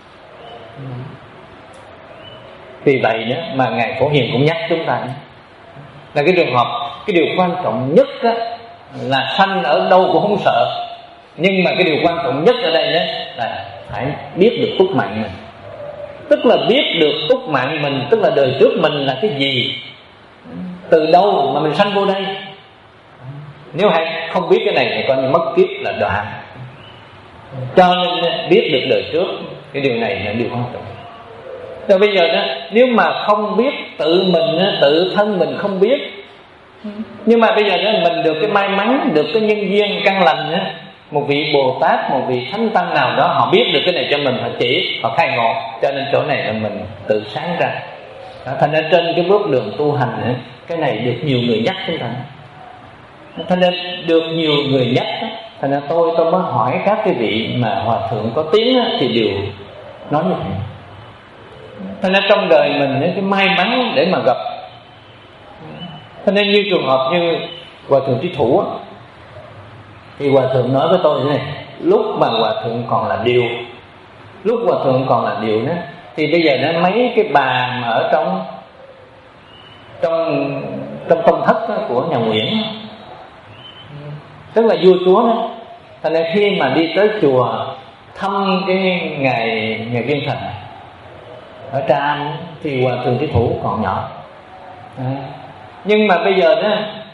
Vì vậy đó mà Ngài Phổ Hiền cũng nhắc chúng ta là cái trường hợp, cái điều quan trọng nhất đó, là sanh ở đâu cũng không sợ. Nhưng mà cái điều quan trọng nhất ở đây đó là phải biết được túc mạng mình. Tức là biết được túc mạng mình, tức là đời trước mình là cái gì, từ đâu mà mình sanh vô đây. Nếu hay không biết cái này thì coi như mất kiếp là đoạn. Cho nên biết được đời trước, cái điều này là điều quan trọng. Rồi bây giờ đó, nếu mà không biết, tự mình, tự thân mình không biết, nhưng mà bây giờ đó mình được cái may mắn, được cái nhân duyên căn lành đó, một vị Bồ Tát, một vị Thánh Tăng nào đó, họ biết được cái này cho mình, họ chỉ, họ khai ngộ. Cho nên chỗ này là mình tự sáng ra. Đó, thành ra trên cái bước đường tu hành ấy, cái này được nhiều người nhắc chúng ta. Thành ra được nhiều người nhắc. Thành ra tôi tôi mới hỏi các cái vị mà hòa thượng có tiếng thì đều nói như thế. Thành ra trong đời mình cái may mắn để mà gặp. Thành nên như trường hợp như Hòa thượng Trí Thủ á, thì Hòa thượng nói với tôi thế này: lúc mà Hòa thượng còn là điều, lúc Hòa thượng còn là điều đó, thì bây giờ nó mấy cái bà mà ở trong trong trong tông thất của nhà Nguyễn, tức là vua chúa đó. Thành ra khi mà đi tới chùa thăm cái ngày ngày Viên Thành ở Tra An, thì Hòa thượng Trí Thủ còn nhỏ. Đấy. Nhưng mà bây giờ đó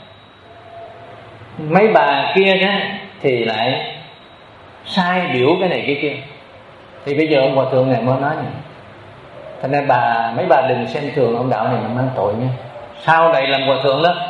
mấy bà kia đó thì lại sai biểu cái này cái kia, thì bây giờ ông Hòa thượng này mới nói này: thành ra bà mấy bà đừng xem thường ông đạo này mà mang tội nha. Sau này làm Hòa thượng đó,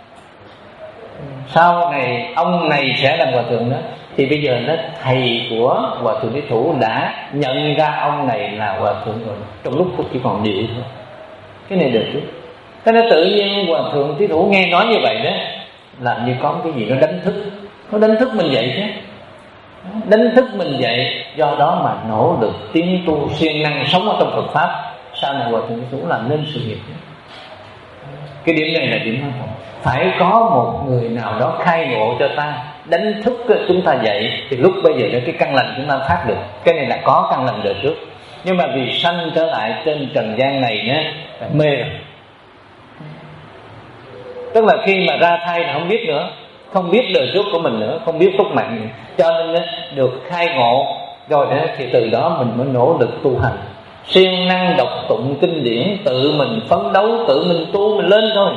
sau này ông này sẽ làm Hòa thượng đó, thì bây giờ đó thầy của Hòa thượng Trí Thủ đã nhận ra ông này là Hòa thượng rồi, trong lúc chỉ còn điệu thôi. Cái này được chứ. Thế nên tự nhiên Hòa thượng Trí Thủ nghe nói như vậy đó, làm như có cái gì nó đánh thức, nó đánh thức mình dậy chứ, đánh thức mình dậy, do đó mà nỗ lực tiến tu siêng năng sống ở trong Phật pháp. Sau này Hòa thượng Trí Thủ làm nên sự nghiệp. Cái điểm này là điểm quan trọng. Phải có một người nào đó khai ngộ cho ta, đánh thức chúng ta dậy, thì lúc bây giờ cái căn lành chúng ta phát được. Cái này là có căn lành đời trước. Nhưng mà vì sanh trở lại trên trần gian này nhé, mê rồi. Tức là khi mà ra thai là không biết nữa, không biết đời trước của mình nữa, không biết phúc mạng nữa. Cho nên được khai ngộ rồi đó, thì từ đó mình mới nỗ lực tu hành, siêng năng đọc tụng kinh điển, tự mình phấn đấu, tự mình tu mình lên thôi.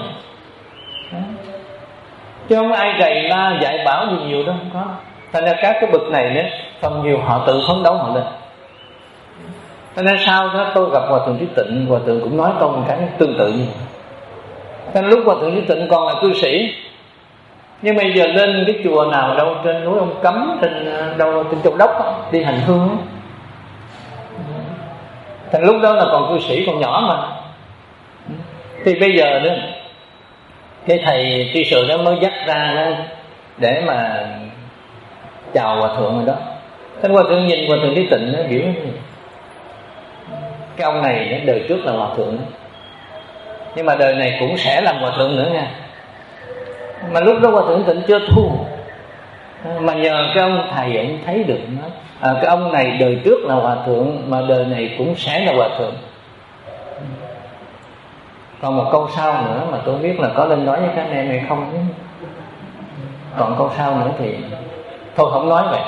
Chứ không ai rầy la dạy bảo gì nhiều đâu, không có. Thành ra các cái bậc này nữa, phần nhiều họ tự phấn đấu họ lên. Thành ra sau đó tôi gặp Hòa Thượng Trí Tịnh, Hòa Thượng cũng nói tôi một cái tương tự như vậy. Thành ra lúc Hòa Thượng Trí Tịnh còn là cư sĩ, nhưng bây giờ lên cái chùa nào đâu trên núi Ông Cấm, trên đâu trên Châu Đốc đó, đi hành hương đó. Thành lúc đó là còn cư sĩ, còn nhỏ mà. Thì bây giờ đó, cái thầy tri sự đó mới dắt ra đó, để mà chào Hòa Thượng rồi đó. Thế Hòa Thượng nhìn Hòa Thượng Trí Tịnh nó biểu cái ông này đó, đời trước là Hòa Thượng đó, nhưng mà đời này cũng sẽ làm Hòa Thượng nữa nha. Mà lúc đó Hòa Thượng Tịnh chưa tu, mà nhờ cái ông thầy ông thấy được nó, à, cái ông này đời trước là Hòa Thượng, mà đời này cũng sẽ là Hòa Thượng. Còn một câu sau nữa mà tôi biết là có nên nói với các anh em hay không. Còn câu sau nữa thì thôi không nói vậy.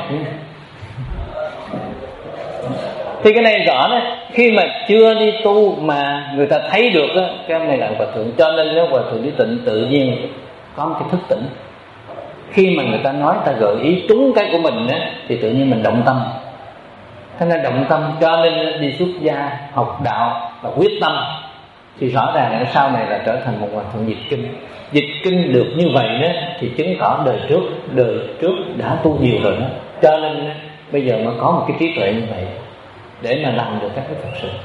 Thì cái này rõ đó, khi mà chưa đi tu mà người ta thấy được đó, cái ông này là Hòa Thượng. Cho nên nếu Hòa Thượng Trí Tịnh tự nhiên có một cái thức tỉnh. Khi mà người ta nói, ta gợi ý trúng cái của mình đó, thì tự nhiên mình động tâm. Thế nên động tâm, cho nên đi xuất gia, học đạo và quyết tâm, thì rõ ràng là sau này là trở thành một Hòa Thượng dịch kinh. Dịch kinh được như vậy đó, thì chứng tỏ đời trước, đời trước đã tu nhiều rồi đó. Cho nên bây giờ mới có một cái trí tuệ như vậy để mà làm được các cái Phật sự.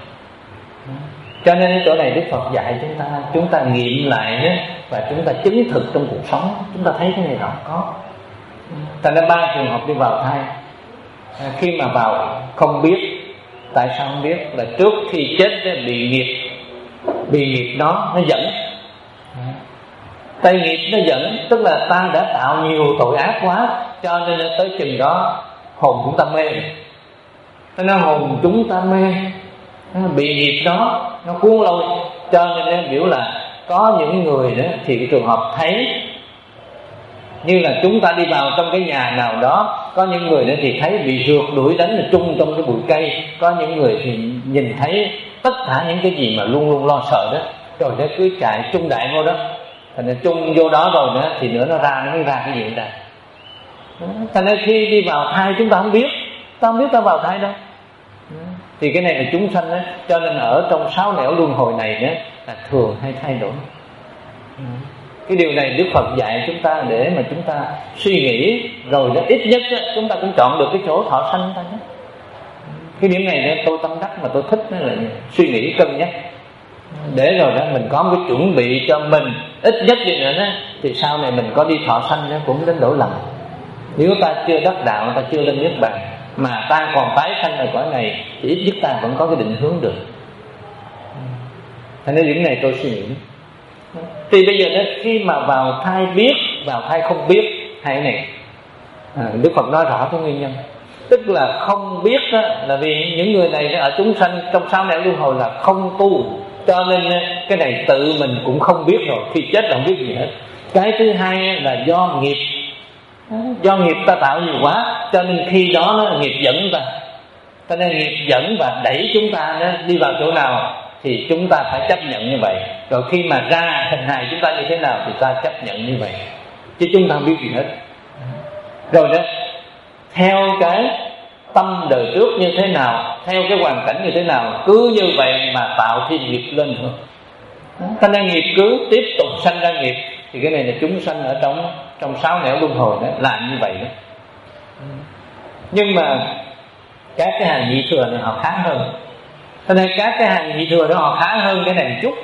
Cho nên cái chỗ này Đức Phật dạy chúng ta, chúng ta nghiệm lại đó, và chúng ta chứng thực trong cuộc sống, chúng ta thấy cái này rõ có. Thành ra ba trường hợp đi vào thai, khi mà vào không biết, tại sao không biết? Là trước khi chết đó, bị nghiệp, bị nghiệp nó nó dẫn, tay nghiệp nó dẫn, tức là ta đã tạo nhiều tội ác quá, cho nên tới chừng đó hồn chúng ta mê. Cho nên hồn chúng ta mê, bị nghiệp đó nó cuốn lôi. Cho nên em biểu là có những người đó thì cái trường hợp thấy như là chúng ta đi vào trong cái nhà nào đó, có những người đó thì thấy bị rượt đuổi đánh là chung trong cái bụi cây, có những người thì nhìn thấy tất cả những cái gì mà luôn luôn lo sợ đó, rồi nó cứ chạy chung đại vô đó. Thành ra chung vô đó rồi nữa thì nữa nó ra, nó mới ra cái gì ra. Thành ra khi đi vào thai chúng ta không biết, ta không biết ta vào thai đâu. Thì cái này là chúng sanh đó. Cho nên ở trong sáu nẻo luân hồi này đó, là thường hay thay đổi. Cái điều này Đức Phật dạy chúng ta để mà chúng ta suy nghĩ, rồi đó ít nhất đó, chúng ta cũng chọn được cái chỗ thọ sanh ta đó. Cái điểm này đó, tôi tâm đắc mà tôi thích đó là suy nghĩ cân nhắc, để rồi đó mình có một cái chuẩn bị cho mình, ít nhất gì nữa đó, thì sau này mình có đi thọ sanh đó cũng đến đổi lầm. Nếu ta chưa đắc đạo, ta chưa lên niết bàn, mà ta còn tái sanh ở cõi này, thì ít nhất ta vẫn có cái định hướng được. Thành ra điểm này tôi suy nghĩ. Thì bây giờ đó, khi mà vào thai biết, vào thai không biết, hai cái này à, Đức Phật nói rõ cái nguyên nhân. Tức là không biết đó, là vì những người này ở chúng sanh trong sáu nẻo luân hồi là không tu, cho nên cái này tự mình cũng không biết rồi, khi chết là không biết gì hết. Cái thứ hai là do nghiệp, do nghiệp ta tạo nhiều quá, cho nên khi đó nó nghiệp dẫn ta. Cho nên nghiệp dẫn và đẩy chúng ta đó, đi vào chỗ nào thì chúng ta phải chấp nhận như vậy. Rồi khi mà ra hình hài chúng ta như thế nào thì ta chấp nhận như vậy, chứ chúng ta không biết gì hết. Rồi đó, theo cái tâm đời trước như thế nào, theo cái hoàn cảnh như thế nào, cứ như vậy mà tạo thêm nghiệp lên thôi. Cho nên nghiệp cứ tiếp tục sanh ra nghiệp. Thì cái này là chúng sanh ở trong trong sáu nẻo luân hồi đó làm như vậy đó. Nhưng mà các cái hàng nhị thừa này họ khá hơn. Cho nên các cái hàng nhị thừa đó họ khá hơn cái này một chút.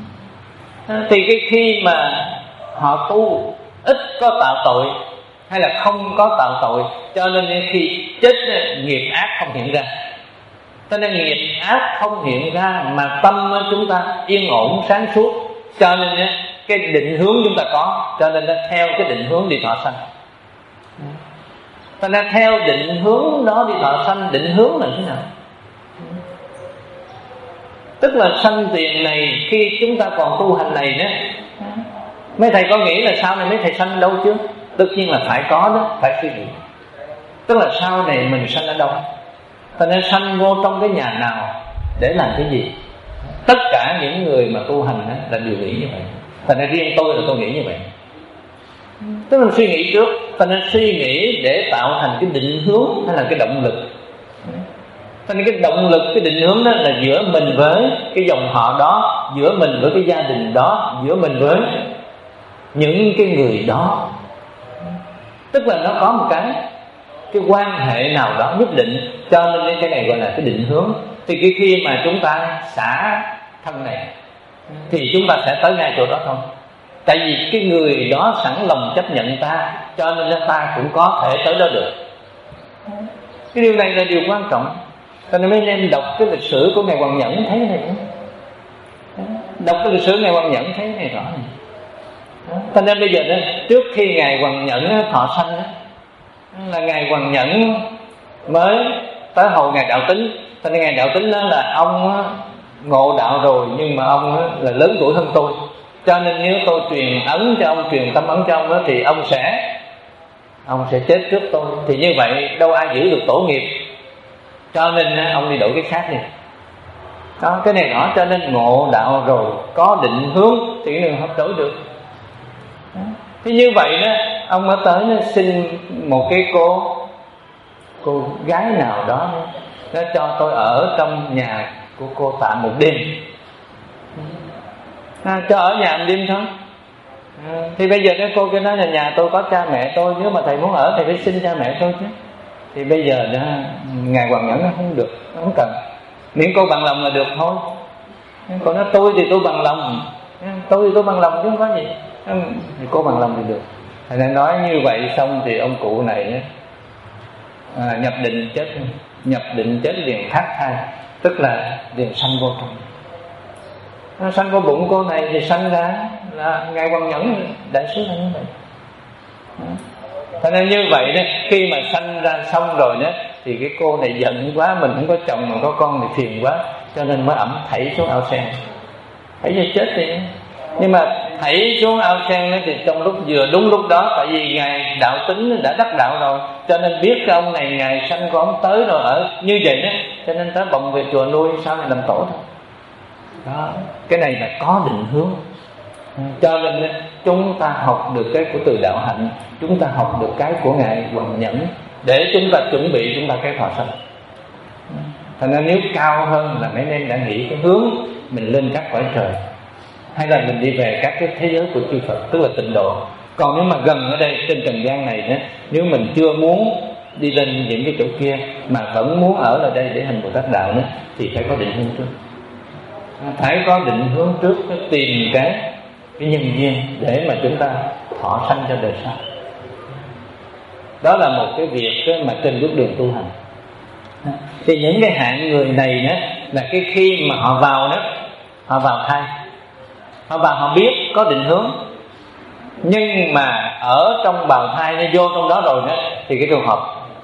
Thì cái khi mà họ tu ít có tạo tội hay là không có tạo tội, cho nên khi chết nghiệp ác không hiện ra. Cho nên nghiệp ác không hiện ra mà tâm chúng ta yên ổn sáng suốt, cho nên cái định hướng chúng ta có, cho nên nó theo cái định hướng đi thọ sanh. Cho nên theo định hướng đó đi thọ sanh. Định hướng là thế nào? Tức là sanh tiền này khi chúng ta còn tu hành này đó. Mấy thầy có nghĩ là sau này mấy thầy sanh đâu chứ? Tất nhiên là phải có đó, phải suy nghĩ. Tức là sau này mình sanh ở đâu? Cho nên sanh vô trong cái nhà nào để làm cái gì? Tất cả những người mà tu hành đó là đều nghĩ như vậy. Cho nên riêng tôi là tôi nghĩ như vậy. Tức là suy nghĩ trước. Cho nên suy nghĩ để tạo thành cái định hướng hay là cái động lực. Cho nên cái động lực, cái định hướng đó là giữa mình với cái dòng họ đó, giữa mình với cái gia đình đó, giữa mình với những cái người đó. Tức là nó có một cái cái quan hệ nào đó nhất định. Cho nên cái này gọi là cái định hướng. Thì cái khi mà chúng ta xả thân này thì chúng ta sẽ tới ngay chỗ đó thôi. Tại vì cái người đó sẵn lòng chấp nhận ta, cho nên ta cũng có thể tới đó được. Cái điều này là điều quan trọng. Cho nên mấy anh em đọc cái lịch sử của Ngài Hoàng Nhẫn thấy cái này. Đọc cái lịch sử Ngài Hoàng Nhẫn thấy cái này rõ này. Cho nên bây giờ đó, trước khi Ngài Hoàng Nhẫn thọ sanh đó, là Ngài Hoàng Nhẫn mới tới hầu Ngài Đạo Tính. Cho nên Ngài Đạo Tính đó là ông ngộ đạo rồi, nhưng mà ông là lớn tuổi hơn tôi. Cho nên nếu tôi truyền ấn cho ông, truyền tâm ấn cho ông đó, thì ông sẽ Ông sẽ chết trước tôi. Thì như vậy đâu ai giữ được tổ nghiệp. Cho nên ông đi đổi cái khác đi. Đó, cái này rõ. Cho nên ngộ đạo rồi, có định hướng thì đừng hấp đổi được. Thì như vậy đó, ông mới tới nó xin một cái cô Cô gái nào đó nó cho tôi ở trong nhà của cô tạm một đêm. À, cho ở nhà một đêm thôi. À, thì bây giờ cái cô kia nói là nhà tôi có cha mẹ tôi, nếu mà thầy muốn ở thầy phải xin cha mẹ tôi chứ. Thì bây giờ đó, Ngài Hoàng Nhẫn nó không được, nó không cần. Miễn cô bằng lòng là được thôi. Còn nói tôi thì tôi bằng lòng, tôi thì tôi bằng lòng chứ không có gì. Thì cô bằng lòng thì được. Thầy đang nói như vậy xong thì ông cụ này à, nhập định chết, nhập định chết liền thác thai, tức là liền sanh vô trong. Nó sanh vô bụng cô này thì sanh ra là Ngài Hoàng Nhẫn đại sứ là như vậy. Cho nên như vậy đó, khi mà sanh ra xong rồi đó thì cái cô này giận quá, mình không có chồng mà có con thì phiền quá, cho nên mới ẩm thảy xuống ao sen. Thảy cho chết đi. Nhưng mà thảy xuống ao sen đó thì trong lúc vừa đúng lúc đó, tại vì Ngài Đạo Tính đã đắc đạo rồi, cho nên biết cái ông này Ngài sanh của ông tới rồi ở như vậy đó, cho nên tới bồng về chùa nuôi, sau này làm tổ thôi. Đó, cái này là có định hướng. Cho nên chúng ta học được cái của từ đạo hạnh, chúng ta học được cái của Ngài Hoàng Nhẫn để chúng ta chuẩn bị chúng ta cái thọ sanh. Thành ra nếu cao hơn là mấy anh em đã nghĩ cái hướng mình lên các cõi trời, hay là mình đi về các cái thế giới của chư Phật, tức là tịnh độ. Còn nếu mà gần ở đây trên trần gian này đó, nếu mình chưa muốn đi lên những cái chỗ kia mà vẫn muốn ở lại đây để hành Bồ Tát đạo nữa, thì phải có định hướng trước. Phải có định hướng trước, phải tìm cái cái nhân duyên để mà chúng ta thọ sanh cho đời sau. Đó là một cái việc mà trên bước đường tu hành. Thì những cái hạng người này đó là cái khi mà họ vào đó, họ vào thai, họ vào họ biết có định hướng, nhưng mà ở trong bào thai nó vô trong đó rồi đó thì cái trường hợp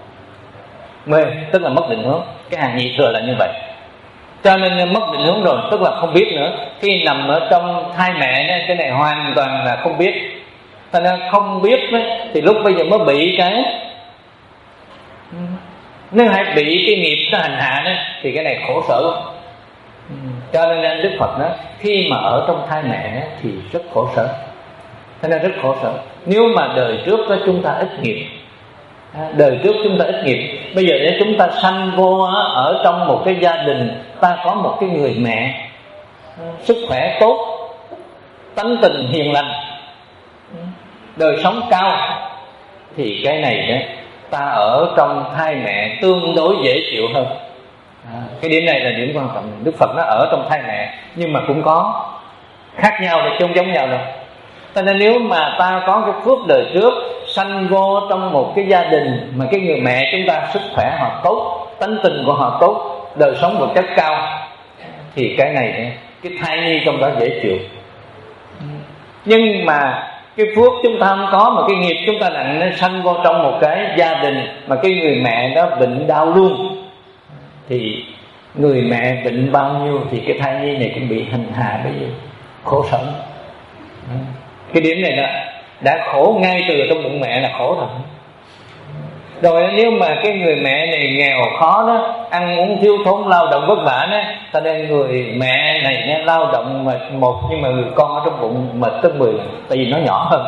mê, tức là mất định hướng. Cái hàng nhị thừa là như vậy. Cho nên mất định hướng rồi, tức là không biết nữa. Khi nằm ở trong thai mẹ đó, cái này hoàn toàn là không biết. Cho nên không biết đó, thì lúc bây giờ mới bị cái, nếu hay bị cái nghiệp nó hành hạ đó, thì cái này khổ sở. Cho nên anh Đức Phật nói, khi mà ở trong thai mẹ đó, thì rất khổ sở. Cho nên rất khổ sở. Nếu mà đời trước đó, chúng ta ít nghiệp, đời trước chúng ta ít nghiệp, bây giờ để chúng ta sanh vô ở trong một cái gia đình, ta có một cái người mẹ sức khỏe tốt, tánh tình hiền lành, đời sống cao, thì cái này đó, ta ở trong thai mẹ tương đối dễ chịu hơn. À, cái điểm này là điểm quan trọng. Đức Phật nó ở trong thai mẹ, nhưng mà cũng có khác nhau để chung giống nhau đâu. Cho nên nếu mà ta có cái phước đời trước sanh vô trong một cái gia đình mà cái người mẹ chúng ta sức khỏe họ tốt, tánh tình của họ tốt, đời sống vật chất cao, thì cái này cái thai nhi trong đó dễ chịu. Nhưng mà cái phước chúng ta không có, mà cái nghiệp chúng ta nặng, nó sanh vô trong một cái gia đình mà cái người mẹ đó bệnh đau luôn, thì người mẹ bệnh bao nhiêu thì cái thai nhi này cũng bị hành hạ bấy nhiêu, khổ sở. Cái điểm này là đã khổ ngay từ trong bụng mẹ là khổ rồi. Rồi nếu mà cái người mẹ này nghèo khó đó, ăn uống thiếu thốn, lao động vất vả đó, cho nên người mẹ này nó lao động mệt một, nhưng mà người con ở trong bụng mệt tới mười lần, tại vì nó nhỏ hơn.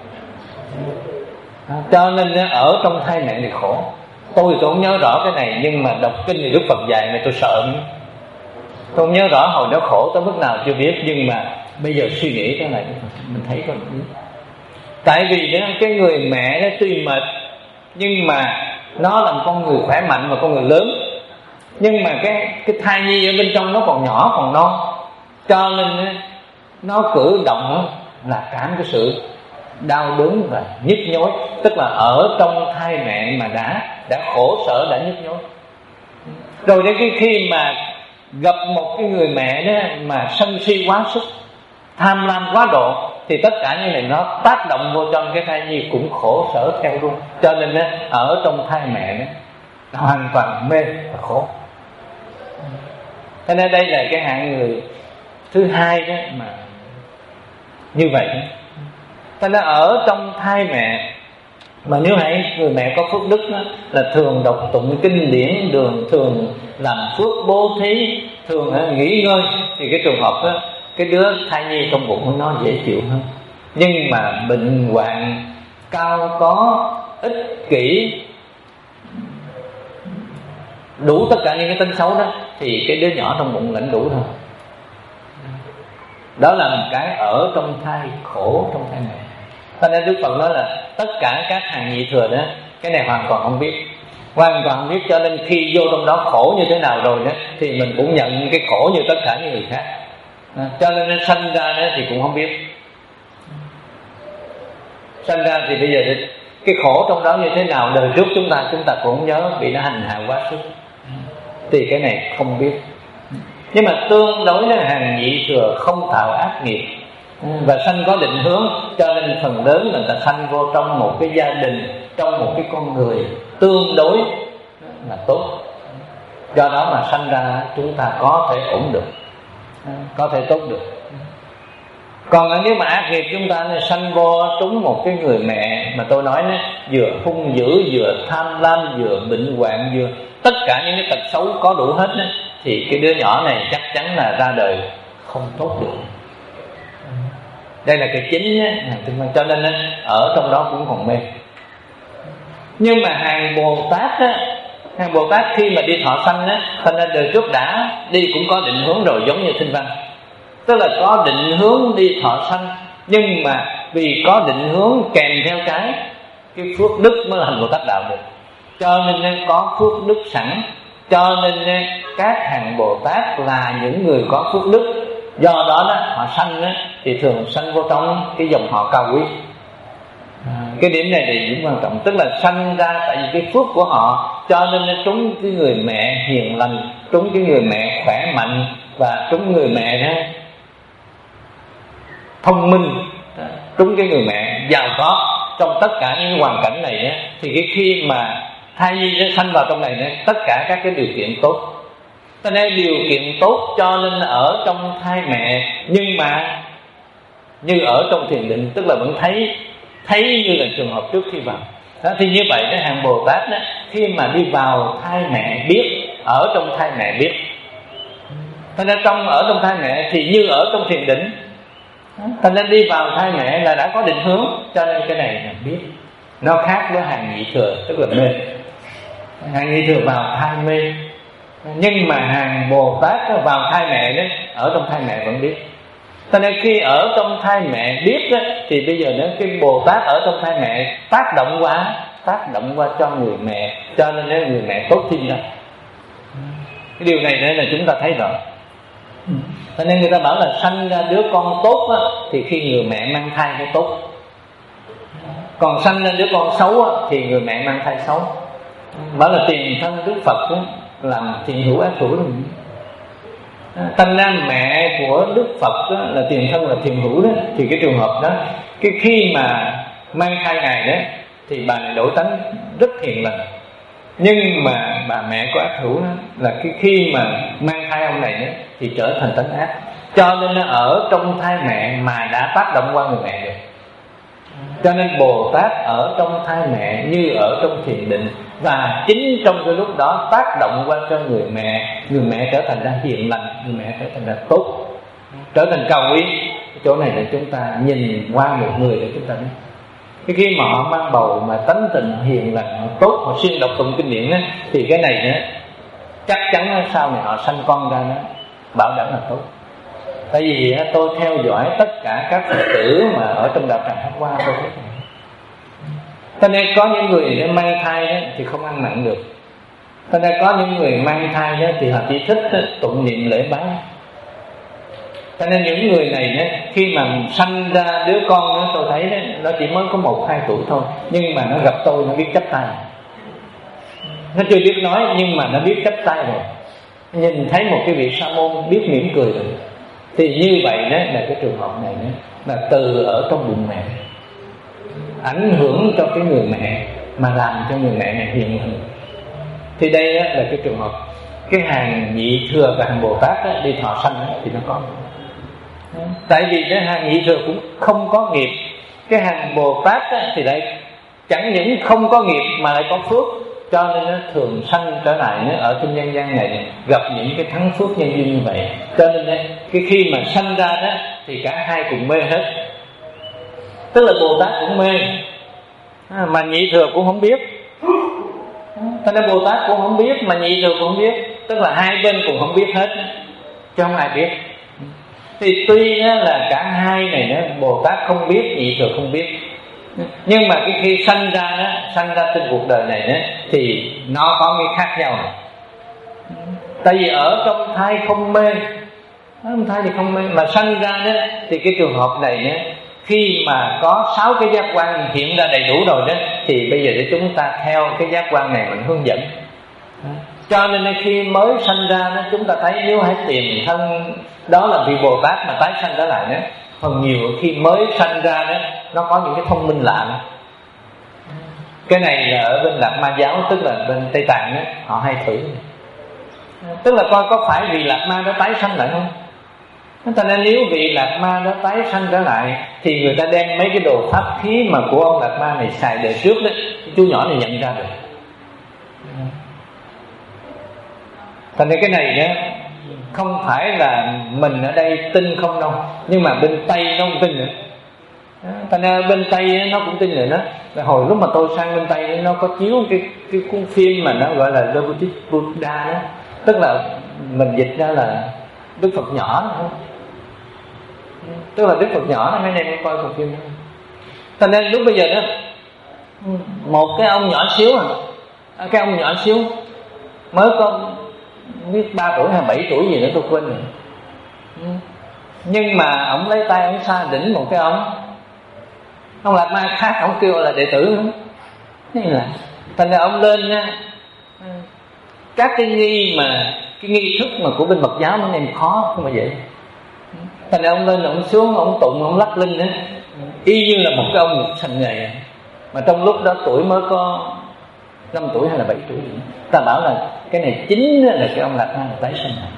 Cho nên ở trong thai mẹ này khổ. Tôi tôi không nhớ rõ cái này, nhưng mà đọc kinh thì Đức Phật dạy này tôi sợ nữa. Tôi không nhớ rõ hồi đó khổ tới mức nào chưa biết, nhưng mà bây giờ suy nghĩ cái này mình thấy có biết. Tại vì đó, cái người mẹ đó tuy mệt, nhưng mà nó là một con người khỏe mạnh và con người lớn, nhưng mà cái cái thai nhi ở bên trong nó còn nhỏ, còn non, cho nên nó cử động là cảm cái sự đau đớn và nhức nhối. Tức là ở trong thai mẹ mà đã đã khổ sở, đã nhức nhối. Rồi đến cái khi mà gặp một cái người mẹ đó mà sân si quá sức, tham lam quá độ, thì tất cả những này nó tác động vô trong cái thai nhi cũng khổ sở theo luôn. Cho nên đó, ở trong thai mẹ đó, nó hoàn toàn mê và khổ. Cho nên đây là cái hạng người thứ hai đó mà như vậy đó. Cho nên ở trong thai mẹ mà nếu hãy người mẹ có phước đức đó, là thường đọc tụng kinh điển, đường thường làm phước bố thí, thường uh, nghỉ ngơi, thì cái trường hợp đó, cái đứa thai nhi trong bụng của nó dễ chịu hơn. Nhưng mà bệnh hoạn, cao có, ích kỷ, đủ tất cả những cái tính xấu đó, thì cái đứa nhỏ trong bụng lãnh đủ thôi. Đó là một cái ở trong thai khổ, trong thai mẹ. Cho nên Đức Phật nói là tất cả các hàng nhị thừa đó, cái này hoàn toàn không biết, hoàn toàn không biết. Cho nên khi vô trong đó khổ như thế nào rồi đó, thì mình cũng nhận cái khổ như tất cả những người khác. À, cho nên nó sanh ra đó thì cũng không biết. Sanh ra thì bây giờ cái khổ trong đó như thế nào, đời trước chúng ta chúng ta cũng không nhớ, bị nó hành hạ quá sức, thì cái này không biết. Nhưng mà tương đối với hàng nhị thừa không tạo ác nghiệp và sanh có định hướng, cho nên phần lớn người ta sanh vô trong một cái gia đình, trong một cái con người tương đối là tốt. Do đó mà sanh ra chúng ta có thể ổn được, có thể tốt được. Còn nếu mà ác nghiệp chúng ta này, sanh vô trúng một cái người mẹ mà tôi nói này, vừa hung dữ, vừa tham lam, vừa bệnh hoạn, vừa tất cả những cái tật xấu có đủ hết này, thì cái đứa nhỏ này chắc chắn là ra đời không tốt được. Đây là cái chính nhé. Cho nên ở trong đó cũng còn mê. Nhưng mà hàng Bồ Tát á, hàng Bồ Tát khi mà đi thọ sanh á, thành ra đời trước đã đi cũng có định hướng rồi, giống như Thinh Văn. Tức là có định hướng đi thọ sanh, nhưng mà vì có định hướng kèm theo cái cái phước đức mới là Bồ Tát đạo được. Cho nên có phước đức sẵn, cho nên các hàng Bồ Tát là những người có phước đức. Do đó, đó họ sanh đó, thì thường sanh vô trong cái dòng họ cao quý. À, cái điểm này thì cũng quan trọng. Tức là sanh ra tại vì cái phước của họ, cho nên trúng cái người mẹ hiền lành, trúng cái người mẹ khỏe mạnh, và trúng người mẹ đó thông minh, trúng cái người mẹ giàu có. Trong tất cả những hoàn cảnh này đó, thì cái khi mà thai nhi nó sanh vào trong này đó, tất cả các cái điều kiện tốt. Cho nên điều kiện tốt cho nên ở trong thai mẹ, nhưng mà như ở trong thiền định, tức là vẫn thấy thấy như là trường hợp trước khi vào đó. Thì như vậy đó, hàng Bồ Tát đó, khi mà đi vào thai mẹ biết, ở trong thai mẹ biết. Cho nên trong ở trong thai mẹ thì như ở trong thiền định. Cho nên đi vào thai mẹ là đã có định hướng, cho nên cái này là biết. Nó khác với hàng nhị thừa, tức là mê. Hàng nhị thừa vào thai mê, nhưng mà hàng Bồ Tát vào thai mẹ đó, ở trong thai mẹ vẫn biết. Cho nên khi ở trong thai mẹ biết đó, thì bây giờ nếu cái Bồ Tát ở trong thai mẹ tác động qua tác động qua cho người mẹ, cho nên nếu người mẹ tốt thêm ra. Cái điều này là chúng ta thấy rõ. Cho nên người ta bảo là sanh ra đứa con tốt á, thì khi người mẹ mang thai nó tốt. Còn sanh ra đứa con xấu á, thì người mẹ mang thai xấu. Bảo là tiền thân Đức Phật á, làm thiện hữu ác hữu. Thành ra mẹ của Đức Phật đó, là tiền thân là Thiền Hữu đó, thì cái trường hợp đó, cái khi mà mang thai ngài đó thì bà này đổi tánh rất hiền lành. Nhưng mà bà mẹ của Ác Hữu đó là cái khi mà mang thai ông này đó thì trở thành tánh ác. Cho nên nó ở trong thai mẹ mà đã tác động qua người mẹ rồi. Cho nên Bồ Tát ở trong thai mẹ như ở trong thiền định, và chính trong cái lúc đó tác động qua cho người mẹ, người mẹ trở thành ra hiền lành, người mẹ trở thành ra tốt, trở thành cầu ý. Cái chỗ này là chúng ta nhìn qua một người để chúng ta biết. Cái khi mà họ mang bầu mà tánh tình hiền lành, họ tốt, họ xuyên đọc tụng kinh điển đó, thì cái này đó, chắc chắn sau này họ sanh con ra đó bảo đảm là tốt. Tại vì tôi theo dõi tất cả các Phật tử mà ở trong đạo tràng Pháp Hoa, tôi thấy cho nên có những người mang thai đó thì không ăn mặn được. Cho nên có những người mang thai đó thì họ chỉ thích đó, tụng niệm lễ bái. Cho nên những người này đó, khi mà sanh ra đứa con đó, tôi thấy đó, nó chỉ mới có một hai tuổi thôi, nhưng mà nó gặp tôi nó biết chắp tay. Nó chưa biết nói nhưng mà nó biết chắp tay rồi. Nhìn thấy một cái vị sa môn biết mỉm cười rồi. Thì như vậy đó là cái trường hợp này đó, là từ ở trong bụng mẹ ảnh hưởng cho cái người mẹ mà làm cho người mẹ này hiền lành. Thì đây đó là cái trường hợp cái hàng nhị thừa và hàng Bồ Tát đó, đi thọ sanh đó, thì nó có. Tại vì cái hàng nhị thừa cũng không có nghiệp. Cái hàng Bồ Tát đó, thì lại chẳng những không có nghiệp mà lại có phước. Cho nên nó thường sanh trở lại nó ở trên nhân gian này gặp những cái thắng phước nhân duyên như vậy. Cho nên đấy, cái khi mà sanh ra đó thì cả hai cùng mê hết. Tức là Bồ Tát cũng mê mà nhị thừa cũng không biết. Cho nên Bồ Tát cũng không biết mà nhị thừa cũng không biết. Tức là hai bên cũng không biết hết, chứ không ai biết. Thì tuy là cả hai này đó, Bồ Tát không biết, nhị thừa không biết, nhưng mà cái khi sanh ra đó, sanh ra trên cuộc đời này đó, thì nó có cái khác nhau này. Tại vì ở trong thai không mê, ở trong thai thì không mê, mà sanh ra đó thì cái trường hợp này đó, khi mà có sáu cái giác quan hiện ra đầy đủ rồi đó, thì bây giờ để chúng ta theo cái giác quan này mình hướng dẫn. Cho nên khi mới sanh ra đó, chúng ta thấy nếu hãy tìm thân đó là vị Bồ Tát mà tái sanh trở lại đó, phần nhiều khi mới sanh ra đó nó có những cái thông minh lạ đó. Cái này là ở bên Lạc Ma giáo, tức là bên Tây Tạng đó, họ hay thử, tức là coi có phải vị Lạc Ma đó tái sanh lại không. Cho nên nếu vị Lạc Ma đó tái sanh trở lại thì người ta đem mấy cái đồ pháp khí mà của ông Lạc Ma này xài đời trước đó, chú nhỏ này nhận ra được. Thành ra cái này đó không phải là mình ở đây tin không đâu, nhưng mà bên Tây nó không tin nữa. Thành ra bên Tây nó cũng tin rồi đó. Hồi lúc mà tôi sang bên Tây nó có chiếu cái cái cuốn phim mà nó gọi là Devotis Buddha đó, tức là mình dịch ra là Đức Phật nhỏ đó. Tức là Đức Phật nhỏ đó, mấy anh em coi cuộc phim đó. Thành ra lúc bây giờ đó, một cái ông nhỏ xíu à, cái ông nhỏ xíu mới có biết ba tuổi hay bảy tuổi gì nữa tôi quên rồi, nhưng mà ông lấy tay ông xa đỉnh một cái ông ông Lạc Ma khác, ông kêu là đệ tử nữa. Thế là thành ra ông lên nha, các cái nghi mà cái nghi thức mà của bên Phật giáo nó nên khó không phải vậy. Thành ra ông lên ông xuống ông tụng ông lắc linh đó, y như là một cái ông sành nghề, mà trong lúc đó tuổi mới có năm tuổi hay là bảy tuổi gì. Ta bảo là cái này chính là cái ông Lạc Ma tái sinh này.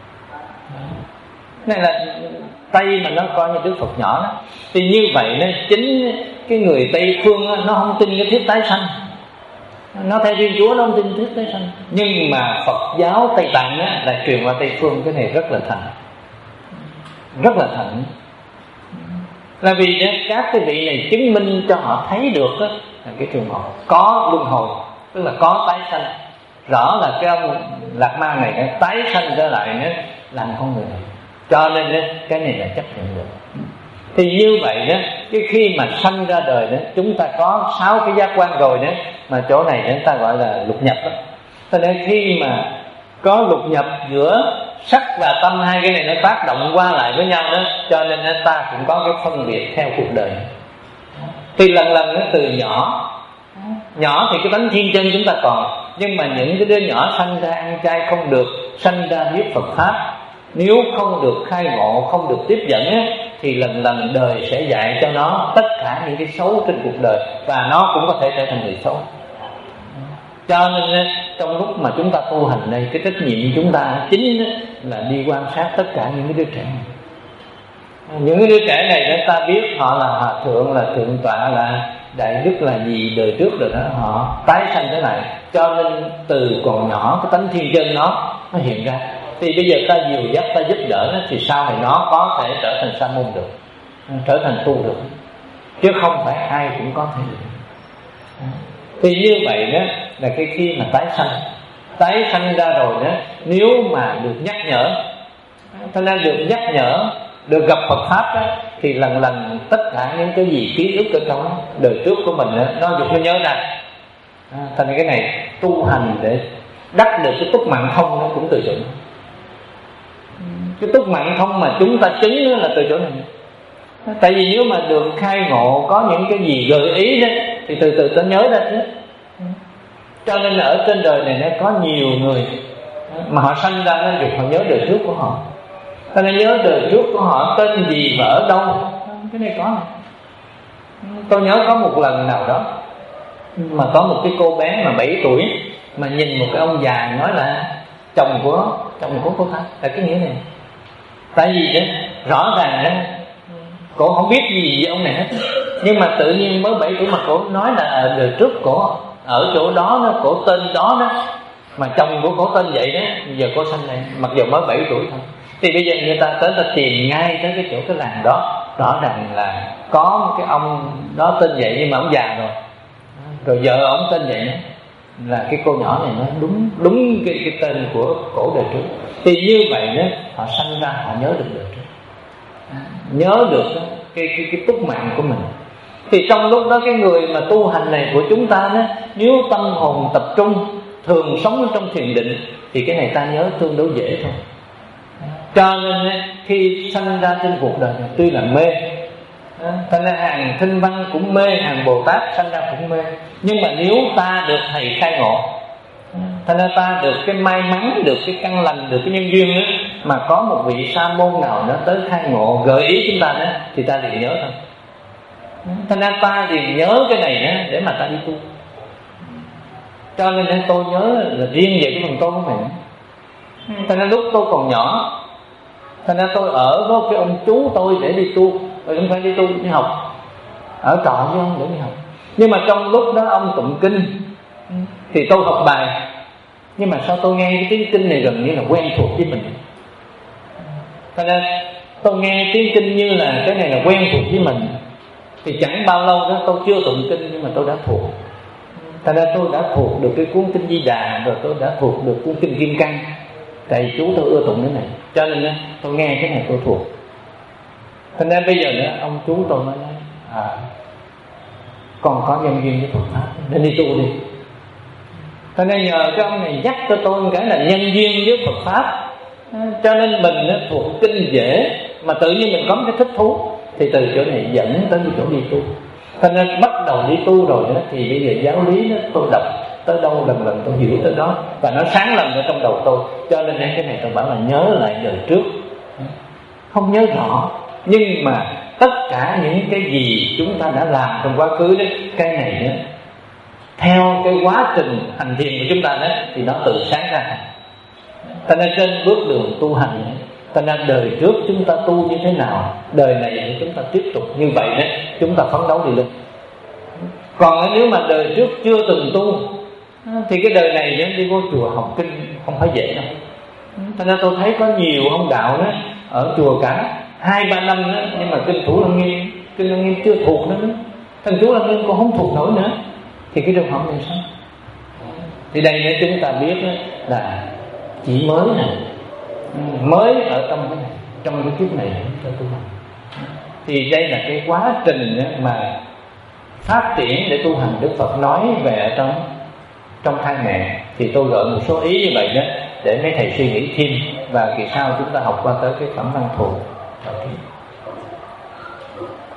Này là Tây mà nó coi như Đức Phật nhỏ đó. Thì như vậy nó chính cái người Tây phương đó, nó không tin cái thuyết tái sanh, nó theo Thiên Chúa nó không tin thuyết tái sanh. Nhưng mà Phật giáo Tây Tạng đó, là truyền qua Tây phương, cái này rất là thành, rất là thành. Là vì đó, các cái vị này chứng minh cho họ thấy được đó, là cái trường hợp có luân hồi, tức là có tái sanh. Rõ là cái ông Lạc Ma này nó tái sanh trở lại nó làm con người này. Cho nên đó, cái này là chấp nhận được. Thì như vậy đó, cái khi mà sanh ra đời đó, chúng ta có sáu cái giác quan rồi đó, mà chỗ này chúng ta gọi là lục nhập đó. Cho nên khi mà có lục nhập giữa sắc và tâm, hai cái này nó tác động qua lại với nhau đó, cho nên ta cũng có cái phân biệt theo cuộc đời. Thì lần lần nó từ nhỏ nhỏ thì cái tánh thiên chân chúng ta còn, nhưng mà những cái đứa nhỏ sanh ra ăn chay không được, sanh ra biết Phật pháp, nếu không được khai ngộ, không được tiếp dẫn á, thì lần lần đời sẽ dạy cho nó tất cả những cái xấu trên cuộc đời, và nó cũng có thể trở thành người xấu. Cho nên trong lúc mà chúng ta tu hành này, cái trách nhiệm chúng ta chính là đi quan sát tất cả những cái đứa trẻ này. Những cái đứa trẻ này để ta biết họ là hòa thượng, là thượng tọa, là đại đức, là gì đời trước rồi đó, họ tái sanh trở lại. Cho nên từ còn nhỏ cái tánh thiên chân nó nó hiện ra. Thì bây giờ ta dìu dắt, ta giúp đỡ nó, thì sau này nó có thể trở thành sa môn được, trở thành tu được, chứ không phải ai cũng có thể được. Thì như vậy đó là cái khi mà tái sanh, tái sanh ra rồi đó, nếu mà được nhắc nhở, cho nên được nhắc nhở, được gặp Phật pháp đó, thì lần lần tất cả những cái gì ký ức ở trong đời trước của mình đó, nó được nó nhớ ra. À, thành ra cái này tu hành để đắc được cái túc mạng thông nó cũng từ chỗ này. Cái túc mạng thông mà chúng ta chứng đó là từ chỗ này. Tại vì nếu mà được khai ngộ, có những cái gì gợi ý đó, thì từ từ ta nhớ ra chứ. Cho nên ở trên đời này nó có nhiều người mà họ sanh ra nên được họ nhớ đời trước của họ. Ta nên nhớ đời trước của họ tên gì và ở đâu. Cái này có này. Tôi nhớ có một lần nào đó mà có một cái cô bé mà bảy tuổi mà nhìn một cái ông già nói là chồng của chồng của cô ta. Là cái nghĩa này. Tại vì đó rõ ràng đó cổ không biết gì về ông này hết, nhưng mà tự nhiên mới bảy tuổi mà cổ nói là ở đời trước cổ ở chỗ đó, nó cổ tên đó đó, mà chồng của cổ tên vậy đó, giờ cổ sanh này mặc dù mới bảy tuổi thôi. Thì bây giờ người ta tới ta tìm ngay tới cái chỗ cái làng đó, rõ ràng là có một cái ông đó tên vậy nhưng mà ông già rồi, rồi vợ ông tên vậy đó, là cái cô nhỏ này nó đúng đúng cái, cái tên của cổ đời trước. Thì như vậy đó họ sanh ra họ nhớ được đời trước, nhớ được cái, cái, cái túc mạng của mình. Thì trong lúc đó cái người mà tu hành này của chúng ta đó, nếu tâm hồn tập trung, thường sống trong thiền định, thì cái này ta nhớ tương đối dễ thôi. Cho nên khi sanh ra trên cuộc đời này tuy là mê, thành ra hàng Thinh Văn cũng mê, hàng Bồ Tát sanh ra cũng mê, nhưng mà nếu ta được thầy khai ngộ, thành ra ta được cái may mắn, được cái căn lành, được cái nhân duyên đó, mà có một vị sa môn nào đó tới khai ngộ gợi ý chúng ta đó, thì ta liền nhớ thôi. Thành ra ta liền nhớ cái này đó để mà ta đi tu. Cho nên tôi nhớ là riêng về cái phần tôi của mình. Thành ra lúc tôi còn nhỏ, thành ra tôi ở với cái ông chú tôi để đi tu, rồi không phải đi tu đi học, ở trọ với ông để đi học. Nhưng mà trong lúc đó ông tụng kinh thì tôi học bài, nhưng mà sao tôi nghe cái tiếng kinh này gần như là quen thuộc với mình. Thành ra tôi nghe tiếng kinh như là cái này là quen thuộc với mình, thì chẳng bao lâu đó tôi chưa tụng kinh nhưng mà tôi đã thuộc. Thành ra tôi đã thuộc được cái cuốn kinh Di Đà, rồi tôi đã thuộc được cuốn kinh Kim Cang. Tại chú tôi ưa tụng cái này, cho nên tôi nghe cái này tôi thuộc. Thành ra bây giờ nữa ông chú tôi nói à, con có nhân duyên với Phật pháp nên đi tu đi. Thành ra nhờ cái ông này nhắc cho tôi cái là nhân duyên với Phật pháp, cho nên mình thuộc kinh dễ, mà tự nhiên mình có cái thích thú, thì từ chỗ này dẫn tới chỗ đi tu. Thành ra bắt đầu đi tu rồi đó, thì bây giờ giáo lý đó tôi đọc tới đâu lần lần tôi hiểu tới đó, và nó sáng lần ở trong đầu tôi. Cho nên cái này tôi bảo là nhớ lại đời trước, không nhớ rõ, nhưng mà tất cả những cái gì chúng ta đã làm trong quá khứ đó, cái này đó, theo cái quá trình hành thiền của chúng ta đó, thì nó tự sáng ra. Thành ra trên bước đường tu hành đó, thành ra đời trước chúng ta tu như thế nào, đời này thì chúng ta tiếp tục như vậy đó, chúng ta phấn đấu đi luôn. Còn nếu mà đời trước chưa từng tu thì cái đời này đi vô chùa học kinh không phải dễ đâu. Thành ra tôi thấy có nhiều ông đạo đó ở chùa cả hai ba năm đó, nhưng mà kinh Thủ Lăng Nghiêm, kinh Lăng Nghiêm chưa thuộc nữa, thần chú Lăng Nghiêm còn không thuộc nổi nữa, thì cái trường hợp này sao? Thì đây để chúng ta biết là chỉ mới này, mới ở trong cái này, trong cái kiếp này cho tu hành. Thì đây là cái quá trình mà phát triển để tu hành. Đức Phật nói về ở trong trong thai mẹ, thì tôi gợi một số ý như vậy đó để mấy thầy suy nghĩ thêm, và kỳ sau chúng ta học qua tới cái phẩm văn thù.